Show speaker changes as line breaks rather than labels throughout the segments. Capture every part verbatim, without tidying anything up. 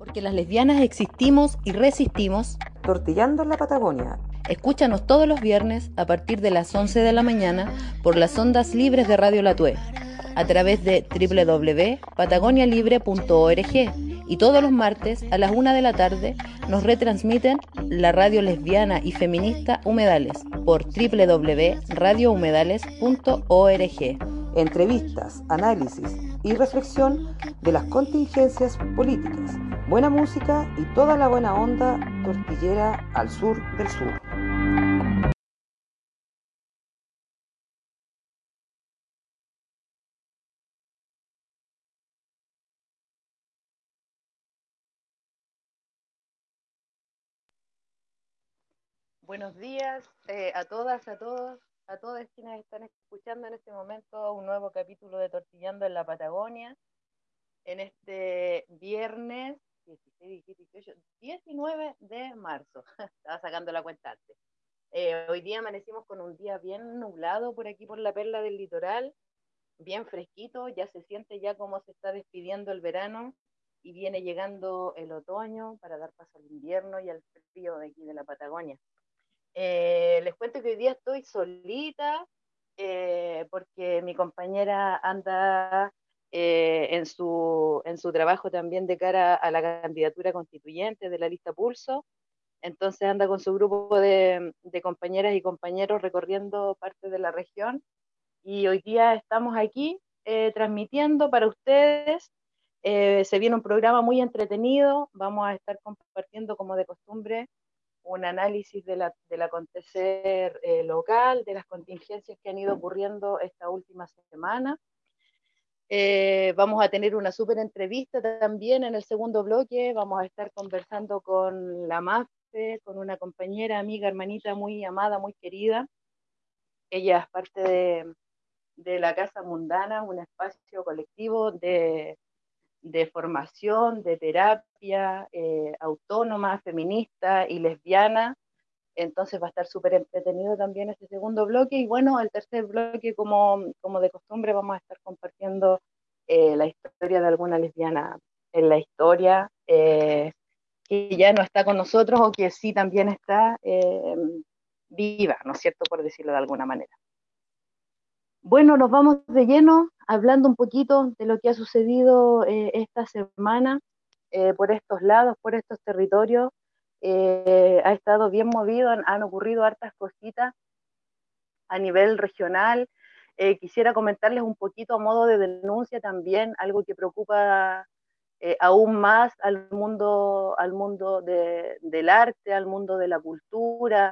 Porque las lesbianas existimos y resistimos.
Tortillando en la Patagonia.
Escúchanos todos los viernes a partir de las once de la mañana por las ondas libres de Radio La Tue, a través de doble u doble u doble u punto patagonialibre punto org, y todos los martes a las una de la tarde nos retransmiten la radio lesbiana y feminista Humedales por doble u doble u doble u punto radio humedales punto org.
Entrevistas, análisis y reflexión de las contingencias políticas, buena música y toda la buena onda tortillera al sur del sur.
Buenos días eh, a todas, a todos, a todos quienes están escuchando en este momento un nuevo capítulo de Tortillando en la Patagonia, en este viernes dieciséis, dieciocho, diecinueve de marzo. Estaba sacando la cuenta antes. Eh, hoy día amanecimos con un día bien nublado por aquí por la perla del litoral, bien fresquito, ya se siente ya como se está despidiendo el verano y viene llegando el otoño para dar paso al invierno y al frío de aquí de la Patagonia. Eh, les cuento que hoy día estoy solita eh, porque mi compañera anda eh, en, su, en su trabajo también de cara a la candidatura constituyente de la lista Pulso. Entonces anda con su grupo de, de compañeras y compañeros recorriendo parte de la región y hoy día estamos aquí eh, transmitiendo para ustedes. Eh, se viene un programa muy entretenido, vamos a estar compartiendo como de costumbre un análisis de la, del acontecer eh, local, de las contingencias que han ido ocurriendo esta última semana. Eh, vamos a tener una súper entrevista también en el segundo bloque, vamos a estar conversando con la Mafe, con una compañera, amiga, hermanita muy amada, muy querida. Ella es parte de, de la Casa Mundana, un espacio colectivo de, de formación, de terapia eh, autónoma, feminista y lesbiana. Entonces va a estar súper entretenido también este segundo bloque. Y bueno, el tercer bloque, como, como de costumbre, vamos a estar compartiendo eh, la historia de alguna lesbiana en la historia, eh, que ya no está con nosotros o que sí también está eh, viva, ¿no es cierto?, por decirlo de alguna manera. Bueno, nos vamos de lleno hablando un poquito de lo que ha sucedido eh, esta semana eh, por estos lados, por estos territorios. Eh, ha estado bien movido, han, han ocurrido hartas cositas a nivel regional. Eh, quisiera comentarles un poquito a modo de denuncia también, algo que preocupa eh, aún más al mundo, al mundo de, del arte, al mundo de la cultura,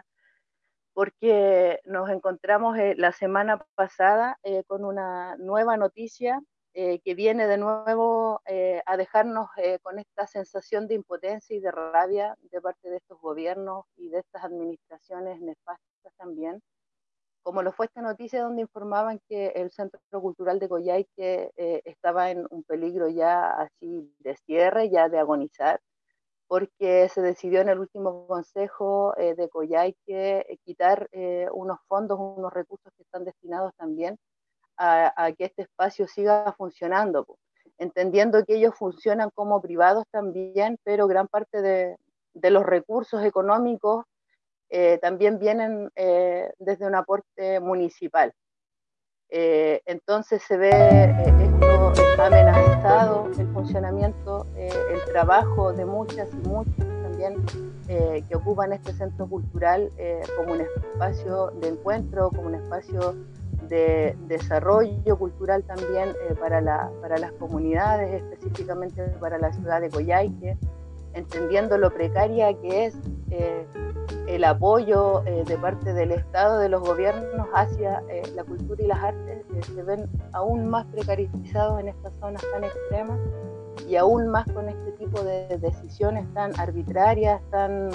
porque nos encontramos eh, la semana pasada eh, con una nueva noticia eh, que viene de nuevo eh, a dejarnos eh, con esta sensación de impotencia y de rabia de parte de estos gobiernos y de estas administraciones nefastas también, como lo fue esta noticia donde informaban que el Centro Cultural de Coyhaique eh, estaba en un peligro ya así de cierre, ya de agonizar, porque se decidió en el último consejo eh, de Coyhaique eh, quitar eh, unos fondos, unos recursos que están destinados también a, a que este espacio siga funcionando, pues, entendiendo que ellos funcionan como privados también, pero gran parte de, de los recursos económicos eh, también vienen eh, desde un aporte municipal. Eh, entonces se ve eh, esto está amenazado, el funcionamiento, eh, el trabajo de muchas y muchos también eh, que ocupan este centro cultural eh, como un espacio de encuentro, como un espacio de desarrollo cultural también eh, para, la, para las comunidades, específicamente para la ciudad de Coyhaique, entendiendo lo precaria que es eh, el apoyo eh, de parte del Estado, de los gobiernos hacia eh, la cultura y las artes, eh, se ven aún más precarizados en estas zonas tan extremas y aún más con este tipo de decisiones tan arbitrarias, tan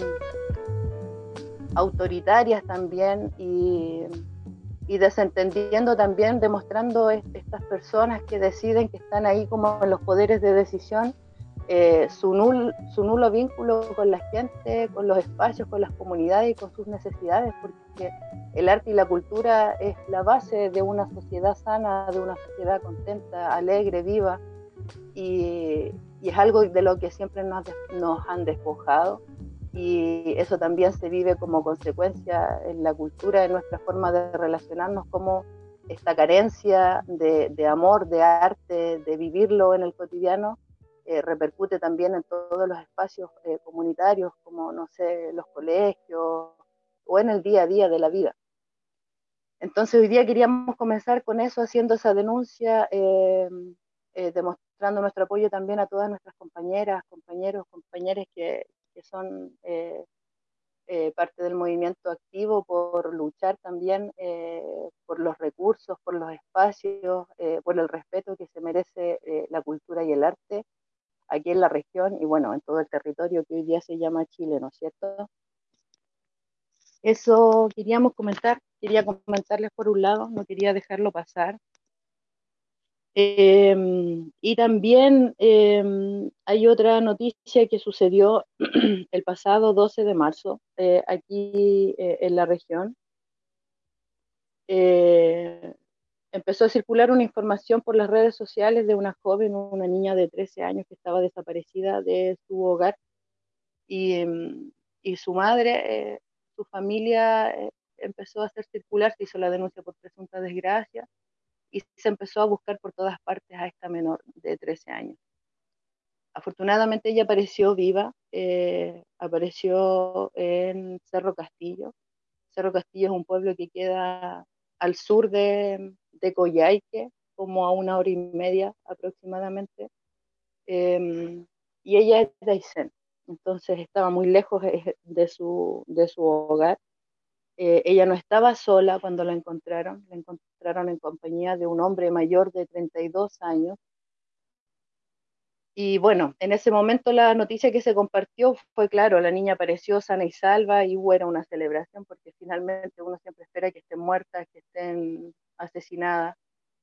autoritarias también, y, y desentendiendo también, demostrando est- estas personas que deciden, que están ahí como en los poderes de decisión, eh, su, nul, su nulo vínculo con la gente, con los espacios, con las comunidades y con sus necesidades, porque el arte y la cultura es la base de una sociedad sana, de una sociedad contenta, alegre, viva, y, y es algo de lo que siempre nos, nos han despojado, y eso también se vive como consecuencia en la cultura, en nuestra forma de relacionarnos, como esta carencia de, de amor, de arte, de vivirlo en el cotidiano, eh, repercute también en todos los espacios eh, comunitarios, como, no sé, los colegios o en el día a día de la vida. Entonces hoy día queríamos comenzar con eso, haciendo esa denuncia, eh, eh, demostrando nuestro apoyo también a todas nuestras compañeras, compañeros, compañeras que, que son eh, eh, parte del movimiento activo, por luchar también eh, por los recursos, por los espacios, eh, por el respeto que se merece eh, la cultura y el arte aquí en la región y bueno, en todo el territorio que hoy día se llama Chile, ¿no es cierto? Eso queríamos comentar, quería comentarles por un lado, no quería dejarlo pasar. Eh, y también eh, hay otra noticia que sucedió el pasado doce de marzo eh, aquí eh, en la región. Eh, empezó a circular una información por las redes sociales de una joven, una niña de trece años que estaba desaparecida de su hogar y, y su madre, eh, su familia eh, empezó a hacer circular, se hizo la denuncia por presunta desgracia y se empezó a buscar por todas partes a esta menor de trece años. Afortunadamente ella apareció viva, eh, apareció en Cerro Castillo. Cerro Castillo es un pueblo que queda al sur de, de Coyhaique, como a una hora y media aproximadamente, eh, y ella es de Aysén, entonces estaba muy lejos de su, de su hogar. Eh, ella no estaba sola cuando la encontraron, la encontraron en compañía de un hombre mayor de treinta y dos años. Y bueno, en ese momento la noticia que se compartió fue, claro, la niña apareció sana y salva y hubo era una celebración, porque finalmente uno siempre espera que estén muertas, que estén asesinadas.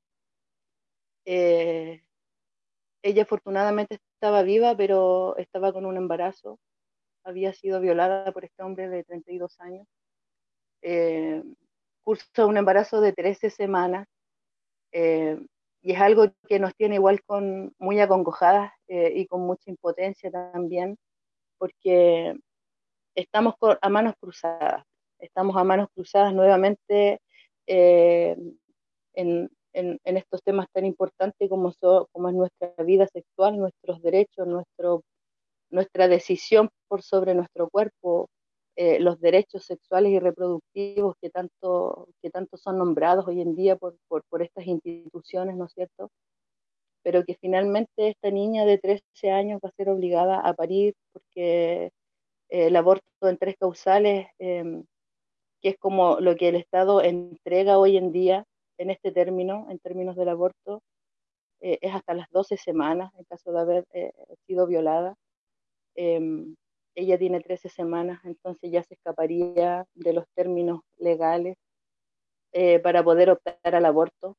Eh, ella afortunadamente estaba viva, pero estaba con un embarazo, había sido violada por este hombre de treinta y dos años. Eh, curso un embarazo de trece semanas, eh, y es algo que nos tiene igual con, muy acongojadas eh, y con mucha impotencia también, porque estamos con, a manos cruzadas, estamos a manos cruzadas nuevamente eh, en, en, en, estos temas tan importantes como, so, como es nuestra vida sexual, nuestros derechos, nuestro, nuestra decisión por sobre nuestro cuerpo, eh, los derechos sexuales y reproductivos que tanto, que tanto son nombrados hoy en día por, por, por estas instituciones, ¿no es cierto? Pero que finalmente esta niña de trece años va a ser obligada a parir porque eh, el aborto en tres causales, eh, que es como lo que el Estado entrega hoy en día en este término, en términos del aborto, eh, es hasta las doce semanas en caso de haber eh, sido violada. Eh, ella tiene trece semanas, entonces ya se escaparía de los términos legales eh, para poder optar al aborto.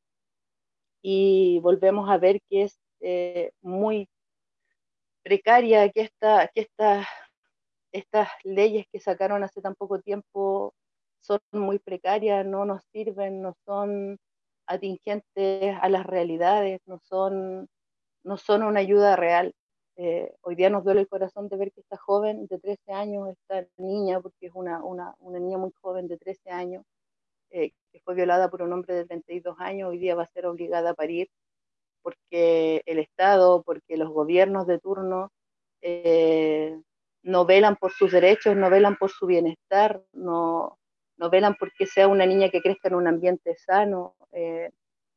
Y volvemos a ver que es eh, muy precaria, que, esta, que esta, estas leyes que sacaron hace tan poco tiempo son muy precarias, no nos sirven, no son atingentes a las realidades, no son, no son una ayuda real. Eh, hoy día nos duele el corazón de ver que esta joven de trece años, esta niña, porque es una, una, una niña muy joven de trece años, eh, que fue violada por un hombre de treinta y dos años, hoy día va a ser obligada a parir porque el Estado, porque los gobiernos de turno eh, no velan por sus derechos, no velan por su bienestar, no, no velan porque sea una niña que crezca en un ambiente sano. Eh,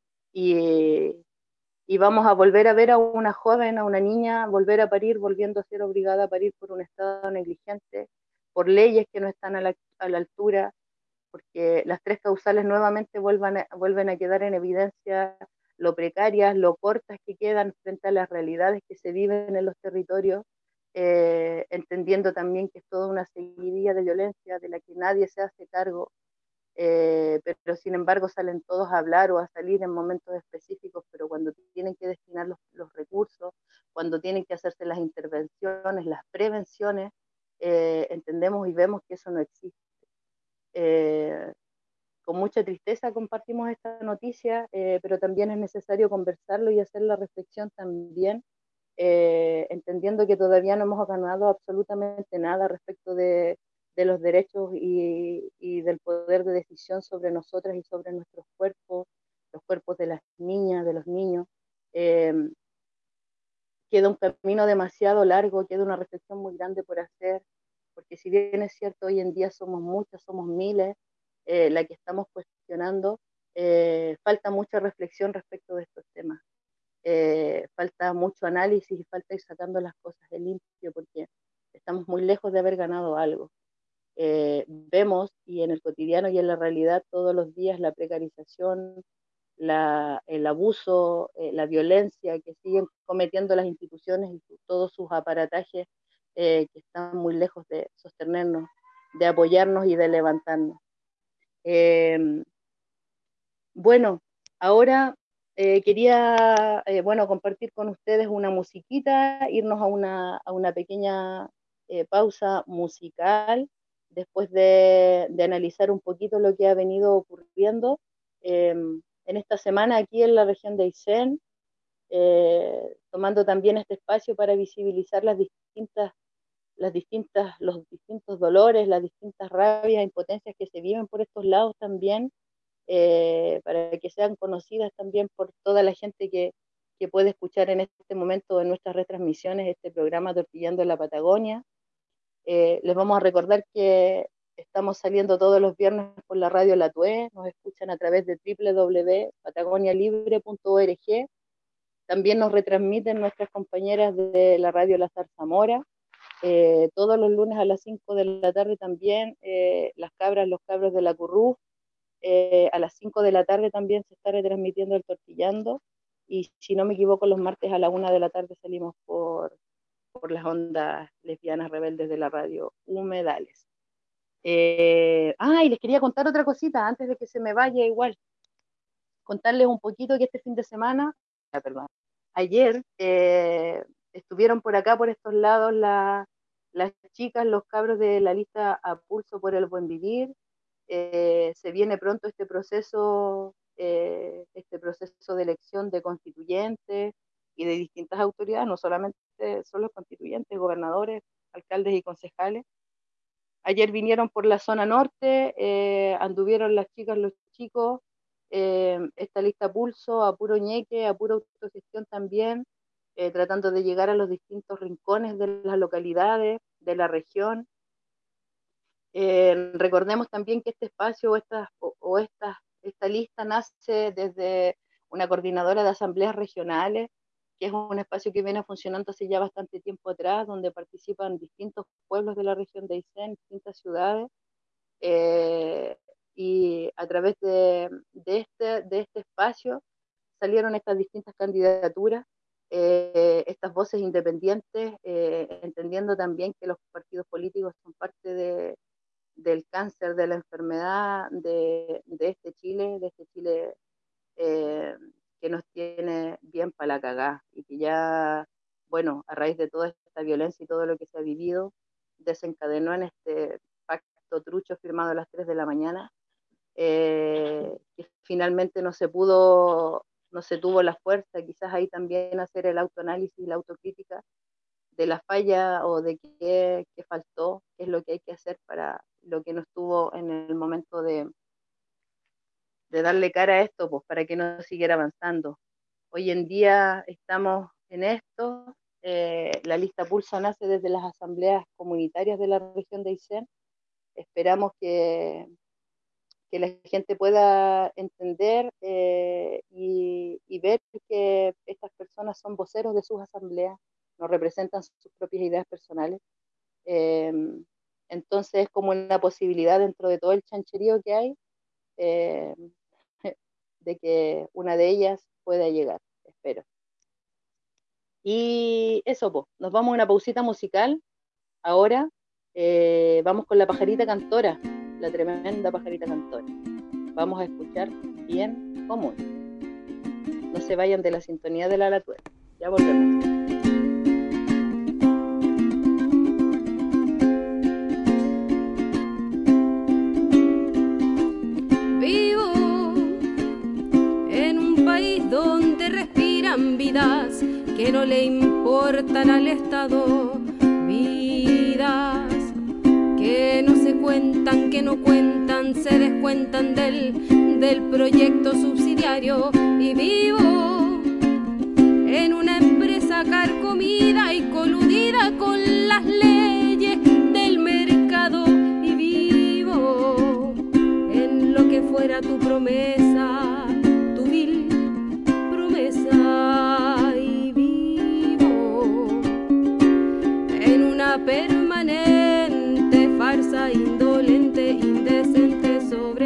y, y vamos a volver a ver a una joven, a una niña, volver a parir, volviendo a ser obligada a parir por un Estado negligente, por leyes que no están a la, a la altura, porque las tres causales nuevamente vuelvan a, vuelven a quedar en evidencia lo precarias, lo cortas que quedan frente a las realidades que se viven en los territorios, eh, entendiendo también que es toda una seguidilla de violencia de la que nadie se hace cargo, eh, pero sin embargo salen todos a hablar o a salir en momentos específicos, pero cuando tienen que destinar los, los recursos, cuando tienen que hacerse las intervenciones, las prevenciones, eh, entendemos y vemos que eso no existe. Eh, con mucha tristeza compartimos esta noticia, eh, pero también es necesario conversarlo y hacer la reflexión también eh, entendiendo que todavía no hemos ganado absolutamente nada respecto de, de los derechos y, y del poder de decisión sobre nosotras y sobre nuestros cuerpos, los cuerpos de las niñas, de los niños. Eh, queda un camino demasiado largo, queda una reflexión muy grande por hacer, porque si bien es cierto, hoy en día somos muchas, somos miles, eh, la que estamos cuestionando, eh, falta mucha reflexión respecto de estos temas. Eh, falta mucho análisis y falta ir sacando las cosas de limpio, porque estamos muy lejos de haber ganado algo. Eh, vemos, y en el cotidiano y en la realidad, todos los días la precarización, la, el abuso, eh, la violencia que siguen cometiendo las instituciones y su, todos sus aparatajes eh, que están muy lejos de sostenernos, de apoyarnos y de levantarnos. Eh, bueno, ahora eh, quería eh, bueno, compartir con ustedes una musiquita, irnos a una, a una pequeña eh, pausa musical, después de, de analizar un poquito lo que ha venido ocurriendo eh, en esta semana aquí en la región de Aysén, eh, tomando también este espacio para visibilizar las distintas, las distintas, los distintos dolores, las distintas rabias e impotencias que se viven por estos lados también, eh, para que sean conocidas también por toda la gente que, que puede escuchar en este momento en nuestras retransmisiones este programa Tortillando en la Patagonia. Eh, les vamos a recordar que estamos saliendo todos los viernes por la radio La Tue, nos escuchan a través de doble u doble u doble u punto patagonia libre punto org, también nos retransmiten nuestras compañeras de la radio La Zarzamora, eh, todos los lunes a las cinco de la tarde también, eh, las cabras, los cabros de la Currú, eh, a las cinco de la tarde también se está retransmitiendo el Tortillando, y si no me equivoco los martes a la una de la tarde salimos por, por las ondas lesbianas rebeldes de la radio Humedales. Eh, ah, y les quería contar otra cosita antes de que se me vaya igual, contarles un poquito que este fin de semana, ah, perdón, ayer eh, estuvieron por acá, por estos lados, la, las chicas, los cabros de la lista A Pulso por el Buen Vivir. Eh, se viene pronto este proceso, eh, este proceso de elección de constituyentes y de distintas autoridades, no solamente son los constituyentes, gobernadores, alcaldes y concejales. Ayer vinieron por la zona norte, eh, anduvieron las chicas, los chicos, eh, esta lista Pulso, a puro ñeque, a pura autogestión también, eh, tratando de llegar a los distintos rincones de las localidades, de la región. Eh, recordemos también que este espacio o, esta, o, o esta, esta lista nace desde una coordinadora de asambleas regionales, que es un espacio que viene funcionando hace ya bastante tiempo atrás, donde participan distintos pueblos de la región de Aysén, distintas ciudades, eh, y a través de, de, este, de este espacio salieron estas distintas candidaturas, eh, estas voces independientes, eh, entendiendo también que los partidos políticos son parte de, del cáncer, de la enfermedad de, de este Chile, de este Chile eh, que nos tiene bien para la cagá, y que ya, bueno, a raíz de toda esta violencia y todo lo que se ha vivido, desencadenó en este pacto trucho firmado a las tres de la mañana, eh, que finalmente no se pudo, no se tuvo la fuerza, quizás ahí también hacer el autoanálisis y la autocrítica de la falla o de qué, qué faltó, qué es lo que hay que hacer para lo que no estuvo en el momento de, de darle cara a esto, pues para que no siguiera avanzando. Hoy en día estamos en esto, eh, la lista Pulso nace desde las asambleas comunitarias de la región de Aysén. Esperamos que, que la gente pueda entender eh, y, y ver que estas personas son voceros de sus asambleas, no representan sus propias ideas personales. Eh, entonces es como una posibilidad dentro de todo el chancherío que hay, eh, de que una de ellas pueda llegar, espero. Y eso, pues, nos vamos a una pausita musical. Ahora eh, vamos con la pajarita cantora, la tremenda pajarita cantora. Vamos a escuchar Bien Común. No se vayan de la sintonía de la La Tue. Ya volvemos.
Donde respiran vidas que no le importan aportan al Estado vidas que no se cuentan, que no cuentan, se descuentan del, del proyecto subsidiario. Y vivo en una empresa carcomida y coludida con las leyes del mercado. Y vivo en lo que fuera tu promesa, tu vil promesa. Y vivo en una permanente farsa indolente, indecente.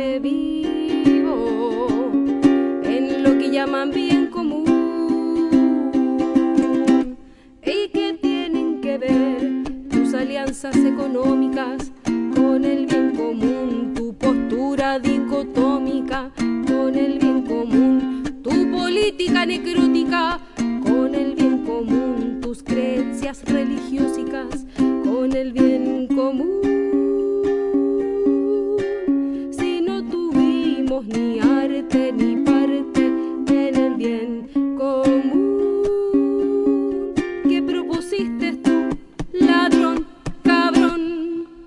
Sobrevivo en lo que llaman bien común. ¿Y qué tienen que ver tus alianzas económicas con el bien común? Tu postura dicotómica con el bien común, tu política necrótica con el bien común, tus creencias religiosas con el bien común. Si no tuvimos ni arte ni parte en el bien común, ¿qué propusiste tú, ladrón, cabrón?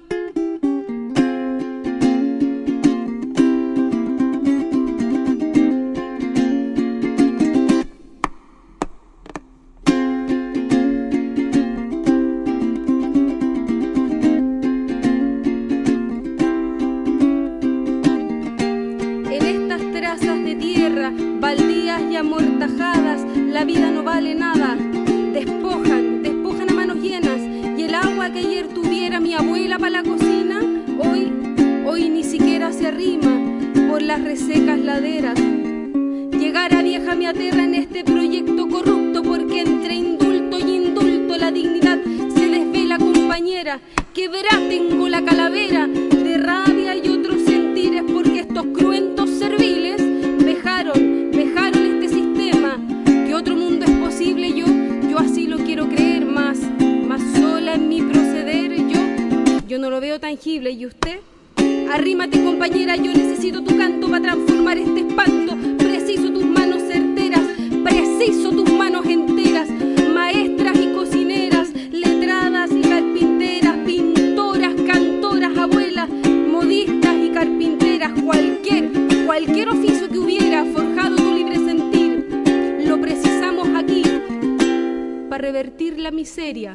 Baldías y amortajadas, la vida no vale nada. Despojan, despojan a manos llenas. Y el agua que ayer tuviera mi abuela para la cocina, hoy, hoy ni siquiera se arrima por las resecas laderas. Llegar a vieja me aterra en este proyecto corrupto, porque entre indulto y indulto la dignidad se desvela, compañera. Quebrá tengo la calavera de rabia y otros sentires, porque estos cruentos serviles vejaron, vejaron este sistema. Que otro mundo es posible, yo, yo así lo quiero creer, más, más sola en mi proceder, yo, yo no lo veo tangible. ¿Y usted? Arrímate, compañera, yo necesito tu canto para transformar este espanto. Preciso tus manos certeras, preciso tus manos enteras, maestras y cocineras, letradas y carpinteras, pintoras, cantoras, abuelas, modistas y carpinteras, cualquier, cualquier oficio que hubiera forjado tu libre sentir, lo precisamos aquí para revertir la miseria.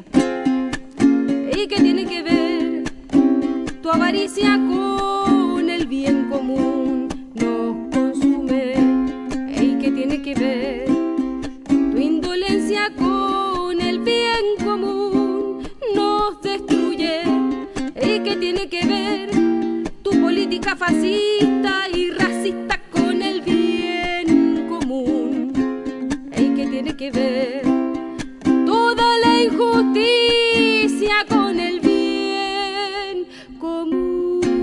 ¿Y qué tiene que ver tu avaricia con el bien común? Nos consume. ¿Y qué tiene que ver tu indolencia con el bien común? Nos destruye. ¿Y qué tiene que ver tu política fascista y racista con el bien común? ¿Y qué tiene que ver toda la injusticia con el bien común?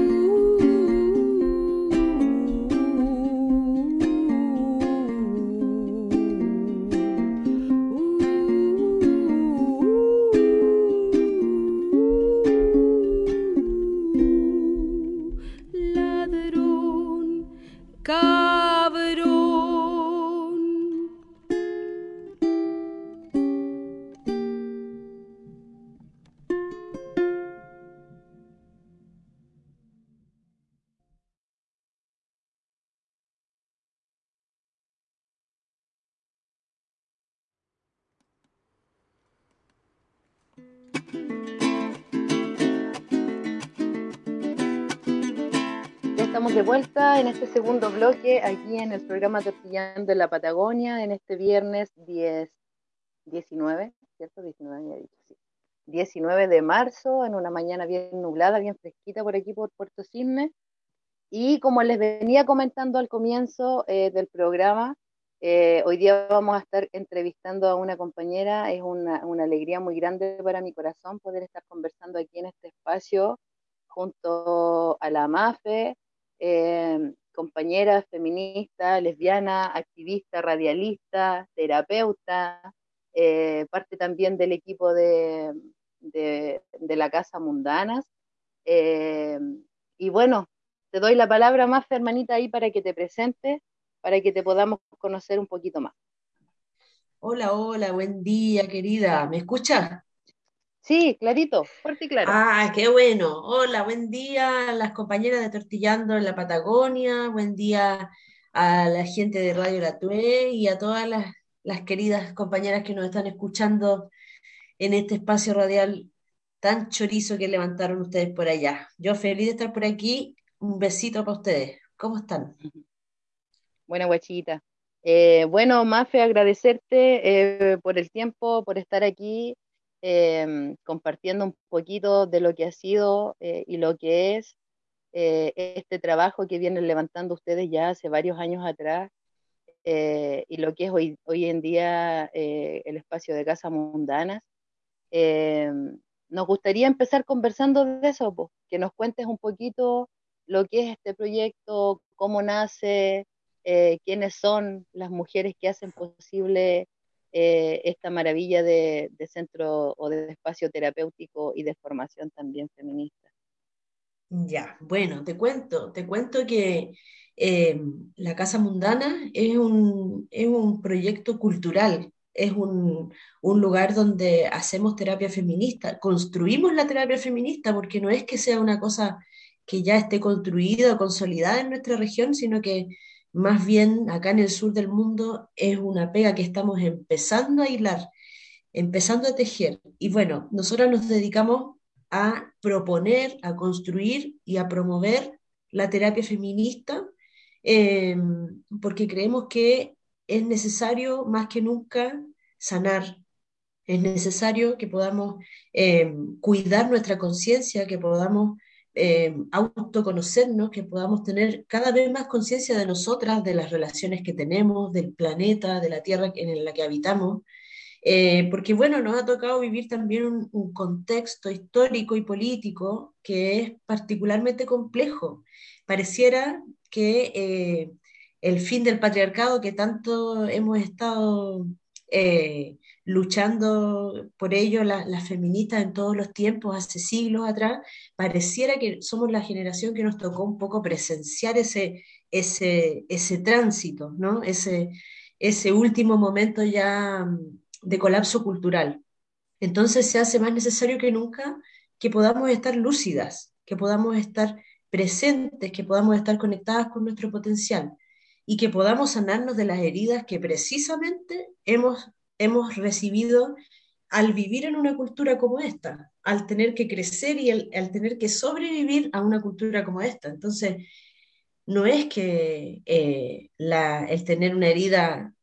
Ladrón, cabrón.
Ya estamos de vuelta en este segundo bloque, aquí en el programa Tortillando en la Patagonia, en este viernes diez, diecinueve, ¿cierto? diecinueve, ya he dicho, sí. diecinueve de marzo, en una mañana bien nublada, bien fresquita por aquí, por Puerto Cisne. Y como les venía comentando al comienzo eh, del programa, eh, hoy día vamos a estar entrevistando a una compañera. Es una, una alegría muy grande para mi corazón poder estar conversando aquí en este espacio junto a la MAFE, eh, compañera feminista, lesbiana, activista, radialista, terapeuta, eh, parte también del equipo de, de, de la Casa Mundanas. Eh, y bueno, te doy la palabra más, hermanita, ahí para que te presentes, para que te podamos conocer un poquito más.
Hola, hola, buen día, querida. ¿Me escuchas?
Sí, clarito, fuerte y claro.
Ah, qué bueno. Hola, buen día a las compañeras de Tortillando en la Patagonia, buen día a la gente de Radio La Tue y a todas las, las queridas compañeras que nos están escuchando en este espacio radial tan chorizo que levantaron ustedes por allá. Yo feliz de estar por aquí. Un besito para ustedes. ¿Cómo están?
Buena guachita. Eh, bueno, Mafe, agradecerte eh, por el tiempo, por estar aquí, eh, compartiendo un poquito de lo que ha sido eh, y lo que es eh, este trabajo que vienen levantando ustedes ya hace varios años atrás, eh, y lo que es hoy, hoy en día eh, el espacio de Casa Mundanas. Eh, Nos gustaría empezar conversando de eso, po, que nos cuentes un poquito lo que es este proyecto, cómo nace, eh, quiénes son las mujeres que hacen posible eh, esta maravilla de, de centro o de espacio terapéutico y de formación también feminista.
Ya, bueno, te cuento, te cuento que eh, la Casa Mundana es un, es un proyecto cultural, es un, un lugar donde hacemos terapia feminista, construimos la terapia feminista porque no es que sea una cosa que ya esté construida o consolidada en nuestra región, sino que más bien acá en el sur del mundo es una pega que estamos empezando a hilar, empezando a tejer. Y bueno, nosotros nos dedicamos a proponer, a construir y a promover la terapia feminista, eh, porque creemos que es necesario más que nunca sanar, es necesario que podamos eh, cuidar nuestra conciencia, que podamos eh, autoconocernos, que podamos tener cada vez más conciencia de nosotras, de las relaciones que tenemos, del planeta, de la tierra en la que habitamos, eh, porque bueno, nos ha tocado vivir también un, un contexto histórico y político que es particularmente complejo. Pareciera que eh, el fin del patriarcado que tanto hemos estado eh, luchando por ello la- las feministas en todos los tiempos, hace siglos atrás, pareciera que somos la generación que nos tocó un poco presenciar ese, ese, ese tránsito, ¿no? Ese, ese último momento ya de colapso cultural. Entonces se hace más necesario que nunca que podamos estar lúcidas, que podamos estar presentes, que podamos estar conectadas con nuestro potencial y que podamos sanarnos de las heridas que precisamente hemos, hemos recibido al vivir en una cultura como esta, al tener que crecer y al, al tener que sobrevivir a una cultura como esta. Entonces, no es que eh, la, el tener una herida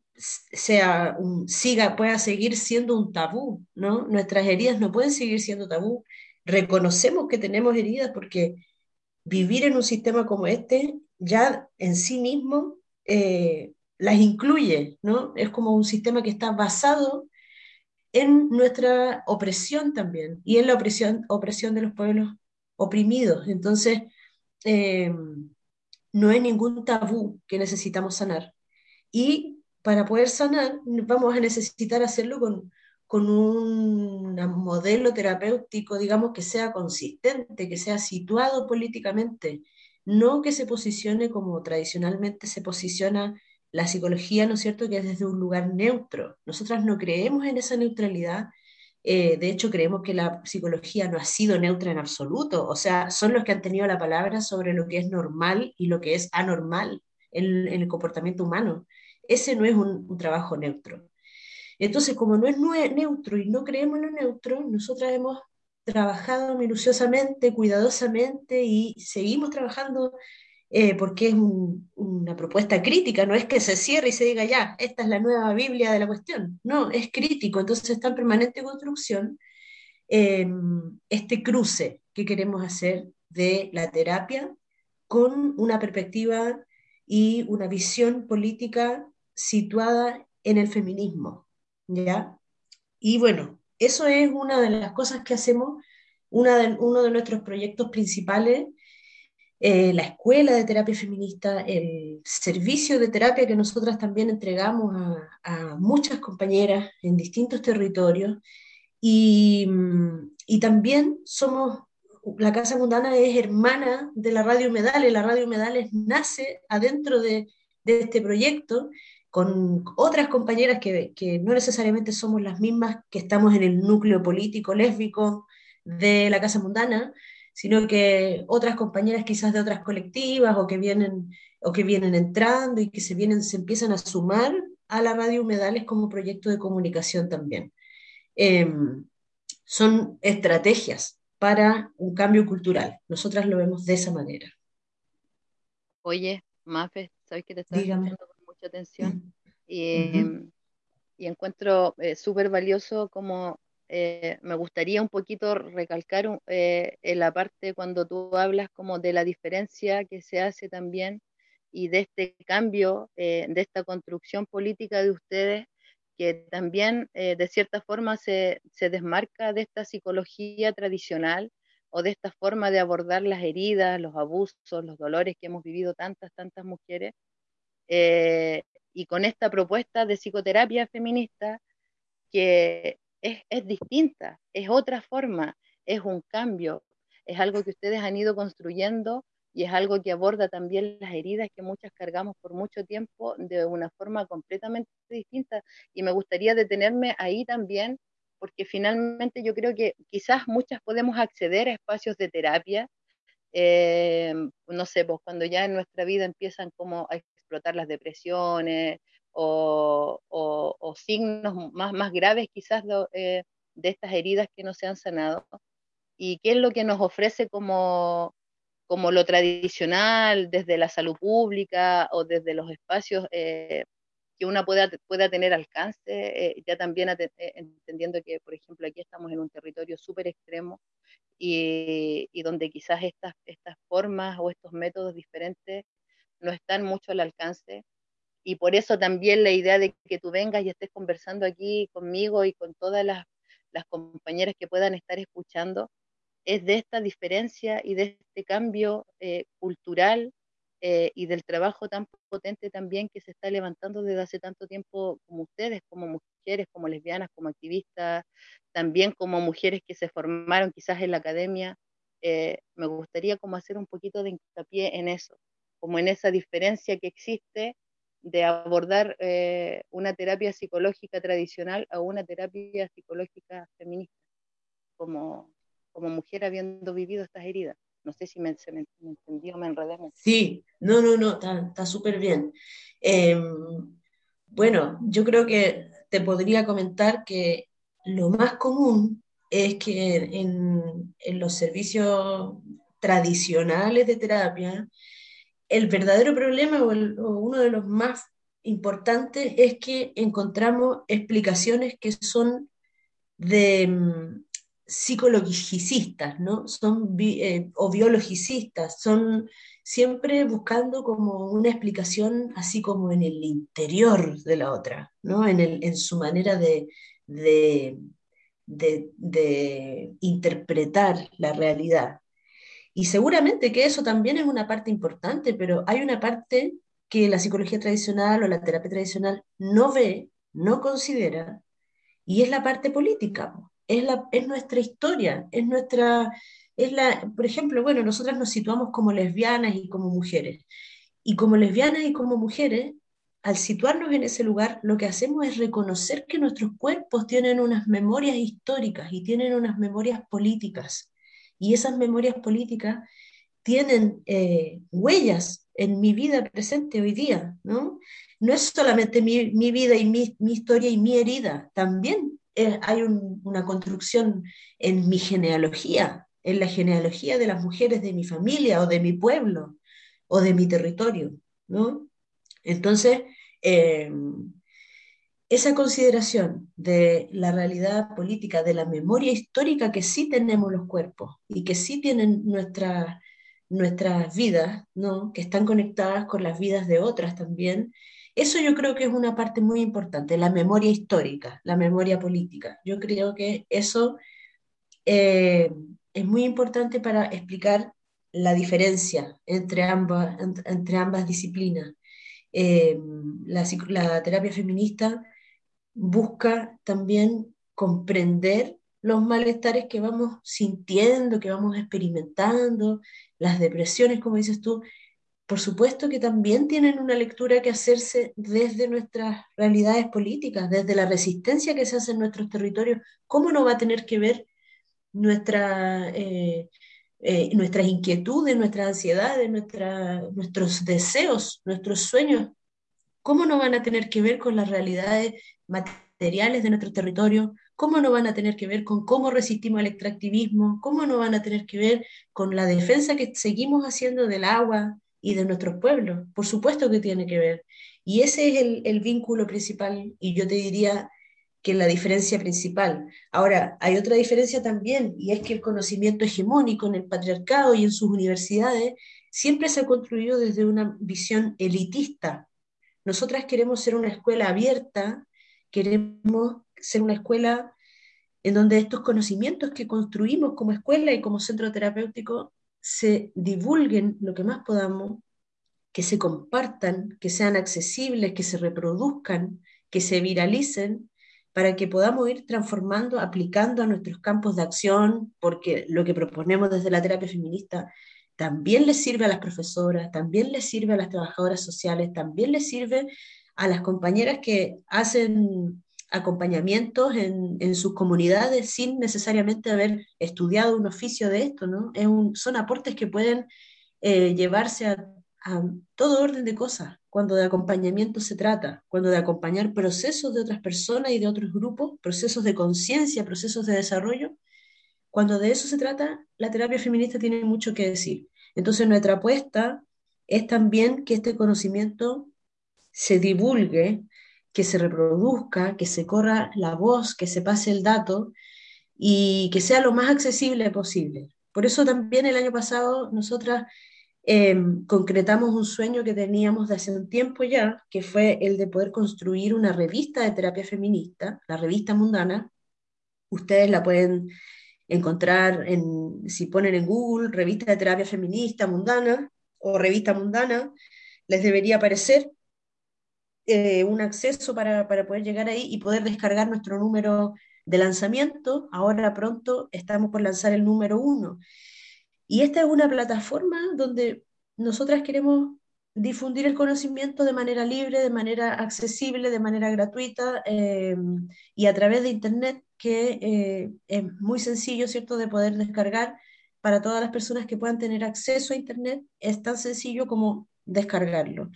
sea un, siga, pueda seguir siendo un tabú, ¿no? Nuestras heridas no pueden seguir siendo tabú. Reconocemos que tenemos heridas porque vivir en un sistema como este ya en sí mismo eh, las incluye, ¿no? Es como un sistema que está basado en nuestra opresión también y en la opresión, opresión de los pueblos oprimidos. Entonces, eh, no hay ningún tabú que necesitamos sanar. Y para poder sanar, vamos a necesitar hacerlo con, con un modelo terapéutico, digamos, que sea consistente, que sea situado políticamente, no que se posicione como tradicionalmente se posiciona la psicología, ¿no es cierto?, que es desde un lugar neutro. Nosotras no creemos en esa neutralidad. Eh, de hecho, creemos que la psicología no ha sido neutra en absoluto. O sea, son los que han tenido la palabra sobre lo que es normal y lo que es anormal en, en el comportamiento humano. Ese no es un, un trabajo neutro. Entonces, como no es nue- neutro y no creemos en lo neutro, nosotras hemos trabajado minuciosamente, cuidadosamente y seguimos trabajando eh, porque es un- una propuesta crítica, no es que se cierre y se diga ya, esta es la nueva Biblia de la cuestión, no, es crítico, entonces está en permanente construcción eh, este cruce que queremos hacer de la terapia con una perspectiva y una visión política situada en el feminismo, ¿ya? Y bueno, eso es una de las cosas que hacemos, una de, uno de nuestros proyectos principales, eh, la escuela de terapia feminista, el servicio de terapia que nosotras también entregamos a, a muchas compañeras en distintos territorios y, mm, y también somos, la Casa Mundana es hermana de la Radio Humedales, la Radio Humedales nace adentro de, de este proyecto con otras compañeras que, que no necesariamente somos las mismas que estamos en el núcleo político lésbico de la Casa Mundana, sino que otras compañeras quizás de otras colectivas o que vienen, o que vienen entrando y que se, vienen, se empiezan a sumar a la Radio Humedales como proyecto de comunicación también. Eh, son estrategias para un cambio cultural. Nosotras lo vemos de esa manera.
Oye, Mafe, sabes que te estaba
Dígame.
escuchando con mucha atención y,
Uh-huh.
y encuentro eh, súper valioso como eh, me gustaría un poquito recalcar un- eh, en la parte cuando tú hablas como de la diferencia que se hace también y de este cambio, eh, de esta construcción política de ustedes, que también eh, de cierta forma se, se desmarca de esta psicología tradicional o de esta forma de abordar las heridas, los abusos, los dolores que hemos vivido tantas, tantas mujeres. eh, y con esta propuesta de psicoterapia feminista que es, es distinta, es otra forma, es un cambio, es algo que ustedes han ido construyendo y es algo que aborda también las heridas que muchas cargamos por mucho tiempo de una forma completamente distinta. Y me gustaría detenerme ahí también, porque finalmente yo creo que quizás muchas podemos acceder a espacios de terapia, eh, no sé, pues cuando ya en nuestra vida empiezan como a explotar las depresiones o, o, o signos más, más graves quizás de, eh, de estas heridas que no se han sanado. ¿Y qué es lo que nos ofrece como, como lo tradicional desde la salud pública o desde los espacios eh, que una pueda, pueda tener alcance? Eh, ya también at- eh, entendiendo que, por ejemplo, aquí estamos en un territorio súper extremo y, y donde quizás estas, estas formas o estos métodos diferentes no están mucho al alcance. Y por eso también la idea de que tú vengas y estés conversando aquí conmigo y con todas las, las compañeras que puedan estar escuchando, es de esta diferencia y de este cambio eh, cultural eh, y del trabajo tan potente también que se está levantando desde hace tanto tiempo como ustedes, como mujeres, como lesbianas, como activistas, también como mujeres que se formaron quizás en la academia. Eh, me gustaría como hacer un poquito de hincapié en eso, como en esa diferencia que existe de abordar eh, una terapia psicológica tradicional a una terapia psicológica feminista, como, como mujer habiendo vivido estas heridas. No sé si me, se me, me entendió, me enredé mucho.
Sí, no, no, no, está, está súper bien. Eh, bueno, yo creo que te podría comentar que lo más común es que en, en los servicios tradicionales de terapia, el verdadero problema o, el- o uno de los más importantes es que encontramos explicaciones que son de mm, psicologicistas, ¿no? Son bi- eh, o biologicistas, son siempre buscando como una explicación así como en el interior de la otra, ¿no? En el, en su manera de, de, de- de interpretar la realidad. Y seguramente que eso también es una parte importante, pero hay una parte que la psicología tradicional o la terapia tradicional no ve, no considera, y es la parte política, po. Es, la, es nuestra historia, es nuestra, es la, por ejemplo, bueno, nosotras nos situamos como lesbianas y como mujeres, y como lesbianas y como mujeres, al situarnos en ese lugar, lo que hacemos es reconocer que nuestros cuerpos tienen unas memorias históricas y tienen unas memorias políticas, y esas memorias políticas tienen eh, huellas en mi vida presente hoy día, ¿no? No es solamente mi, mi vida y mi, mi, historia y mi herida, también eh, hay un, una construcción en mi genealogía, en la genealogía de las mujeres de mi familia o de mi pueblo o de mi territorio, ¿no? Entonces, eh, esa consideración de la realidad política, de la memoria histórica que sí tenemos los cuerpos y que sí tienen nuestra, nuestras vidas, ¿no? Que están conectadas con las vidas de otras también, eso yo creo que es una parte muy importante, la memoria histórica, la memoria política. Yo creo que eso eh, es muy importante para explicar la diferencia entre ambas, entre ambas disciplinas. Eh, la, la terapia feminista busca también comprender los malestares que vamos sintiendo, que vamos experimentando, las depresiones, como dices tú, por supuesto que también tienen una lectura que hacerse desde nuestras realidades políticas, desde la resistencia que se hace en nuestros territorios. ¿Cómo no va a tener que ver nuestra, eh, eh, nuestras inquietudes, nuestras ansiedades, nuestra, nuestros deseos, nuestros sueños? ¿Cómo no van a tener que ver con las realidades materiales de nuestro territorio? ¿Cómo no van a tener que ver con cómo resistimos al extractivismo? ¿Cómo no van a tener que ver con la defensa que seguimos haciendo del agua y de nuestros pueblos? Por supuesto que tiene que ver. Y ese es el, el vínculo principal, y yo te diría que la diferencia principal. Ahora, hay otra diferencia también, y es que el conocimiento hegemónico en el patriarcado y en sus universidades siempre se ha construido desde una visión elitista. Nosotras queremos ser una escuela abierta, queremos ser una escuela en donde estos conocimientos que construimos como escuela y como centro terapéutico se divulguen lo que más podamos, que se compartan, que sean accesibles, que se reproduzcan, que se viralicen, para que podamos ir transformando, aplicando a nuestros campos de acción, porque lo que proponemos desde la terapia feminista también les sirve a las profesoras, también les sirve a las trabajadoras sociales, también les sirve a las compañeras que hacen acompañamientos en, en sus comunidades sin necesariamente haber estudiado un oficio de esto, ¿no? Es un, son aportes que pueden eh, llevarse a, a todo orden de cosas, cuando de acompañamiento se trata, cuando de acompañar procesos de otras personas y de otros grupos, procesos de conciencia, procesos de desarrollo, cuando de eso se trata, la terapia feminista tiene mucho que decir. Entonces nuestra apuesta es también que este conocimiento se divulgue, que se reproduzca, que se corra la voz, que se pase el dato y que sea lo más accesible posible. Por eso también el año pasado nosotras eh, concretamos un sueño que teníamos de hace un tiempo ya, que fue el de poder construir una revista de terapia feminista, la revista Mundana. Ustedes la pueden encontrar en, si ponen en Google, revista de terapia feminista Mundana o revista Mundana, les debería aparecer eh, un acceso para, para poder llegar ahí y poder descargar nuestro número de lanzamiento. Ahora pronto estamos por lanzar el número uno. Y esta es una plataforma donde nosotras queremos difundir el conocimiento de manera libre, de manera accesible, de manera gratuita eh, y a través de Internet, que eh, es muy sencillo, ¿cierto?, de poder descargar para todas las personas que puedan tener acceso a Internet. Es tan sencillo como descargarlo.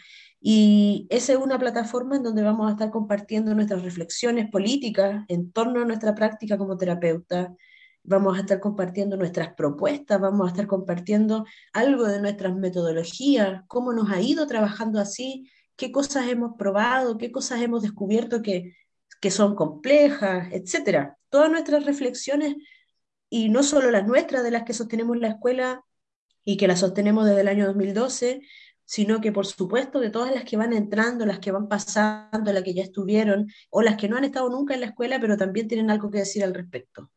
Y esa es una plataforma en donde vamos a estar compartiendo nuestras reflexiones políticas en torno a nuestra práctica como terapeuta. Vamos a estar compartiendo nuestras propuestas, vamos a estar compartiendo algo de nuestras metodologías, cómo nos ha ido trabajando así, qué cosas hemos probado, qué cosas hemos descubierto que, que son complejas, etcétera. Todas nuestras reflexiones, y no solo las nuestras, de las que sostenemos la escuela y que las sostenemos desde el año dos mil doce, sino que por supuesto de todas las que van entrando, las que van pasando, las que ya estuvieron, o las que no han estado nunca en la escuela, pero también tienen algo que decir al respecto.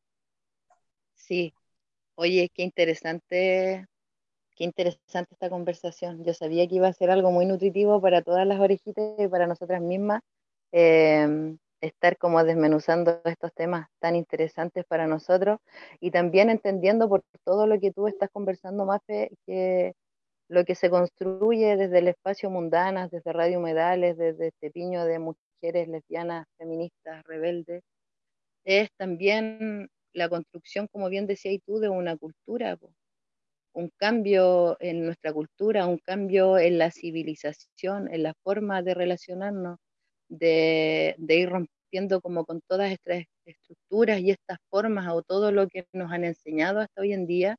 Sí, oye, qué interesante, qué interesante esta conversación. Yo sabía que iba a ser algo muy nutritivo para todas las orejitas y para nosotras mismas, eh, estar como desmenuzando estos temas tan interesantes para nosotros y también entendiendo por todo lo que tú estás conversando, Mafe, que lo que se construye desde el espacio Mundanas, desde Radio Humedales, desde este piño de mujeres lesbianas, feministas, rebeldes, es también la construcción, como bien decías tú, de una cultura, po. Un cambio en nuestra cultura, un cambio en la civilización, en la forma de relacionarnos, de, de ir rompiendo como con todas estas estructuras y estas formas o todo lo que nos han enseñado hasta hoy en día.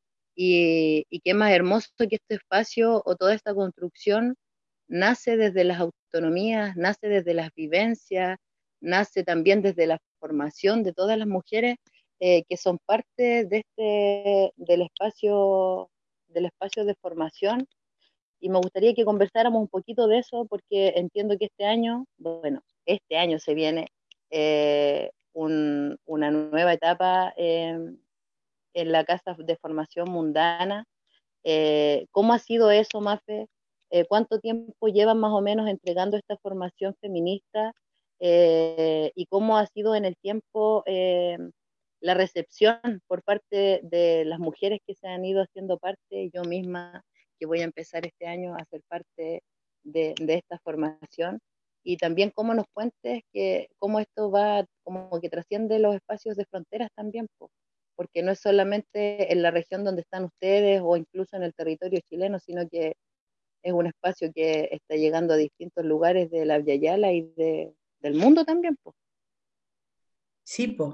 Y, y qué más hermoso que este espacio o toda esta construcción nace desde las autonomías, nace desde las vivencias, nace también desde la formación de todas las mujeres eh, que son parte de este, del espacio, del espacio de formación. Y me gustaría que conversáramos un poquito de eso porque entiendo que este año, bueno, este año se viene eh, un, una nueva etapa eh, en la Casa de Formación Mundana. Eh, ¿Cómo ha sido eso, Mafe? Eh, ¿Cuánto tiempo llevan más o menos entregando esta formación feminista? Eh, ¿Y cómo ha sido en el tiempo eh, la recepción por parte de las mujeres que se han ido haciendo parte, yo misma, que voy a empezar este año a ser parte de, de esta formación, y también cómo nos cuentes que cómo esto va, como que trasciende los espacios de fronteras también, po, porque no es solamente en la región donde están ustedes o incluso en el territorio chileno, sino que es un espacio que está llegando a distintos lugares de la Via Yala y de, del mundo también, po.
Sí, pues.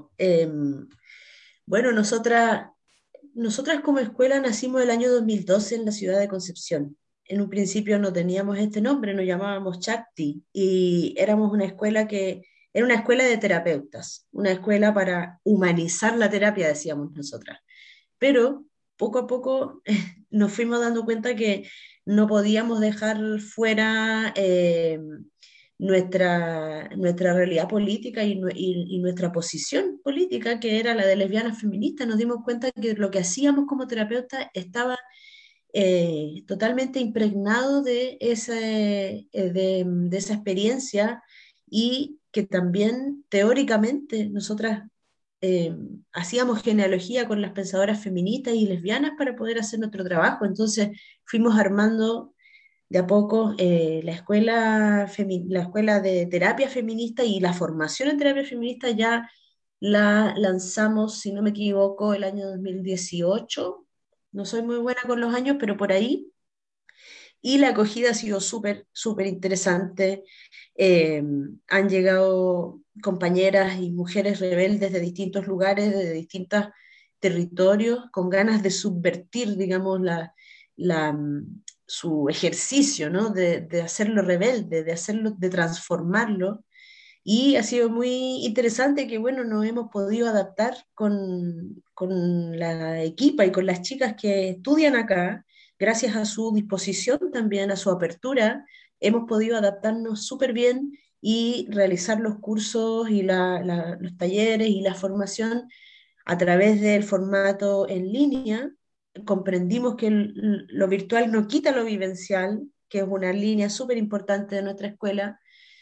Bueno, nosotras, nosotras como escuela nacimos el año dos mil doce en la ciudad de Concepción. En un principio no teníamos este nombre, nos llamábamos Chakti y éramos una escuela que era una escuela de terapeutas, una escuela para humanizar la terapia, decíamos nosotras. Pero poco a poco eh, nos fuimos dando cuenta que no podíamos dejar fuera eh, nuestra, nuestra realidad política y, nue- y- y nuestra posición política, que era la de lesbianas feministas. Nos dimos cuenta que lo que hacíamos como terapeuta estaba eh, totalmente impregnado de, ese, eh, de, de esa experiencia y que también teóricamente nosotras eh, hacíamos genealogía con las pensadoras feministas y lesbianas para poder hacer nuestro trabajo. Entonces fuimos armando de a poco eh, la, escuela femi- la escuela de terapia feminista y la formación en terapia feminista ya la lanzamos, si no me equivoco, el año dos mil dieciocho. No soy muy buena con los años, pero por ahí. Y la acogida ha sido súper, súper interesante. Eh, Han llegado compañeras y mujeres rebeldes de distintos lugares, de distintos territorios, con ganas de subvertir, digamos, la, la, mm, su ejercicio, ¿no? De, de hacerlo rebelde, de hacerlo, de transformarlo. Y ha sido muy interesante que, bueno, nos hemos podido adaptar con, con la equipa y con las chicas que estudian acá, gracias a su disposición también, a su apertura, hemos podido adaptarnos súper bien y realizar los cursos y la- la- los talleres y la formación a través del formato en línea. Comprendimos que el- lo virtual no quita lo vivencial, que es una línea súper importante de nuestra escuela,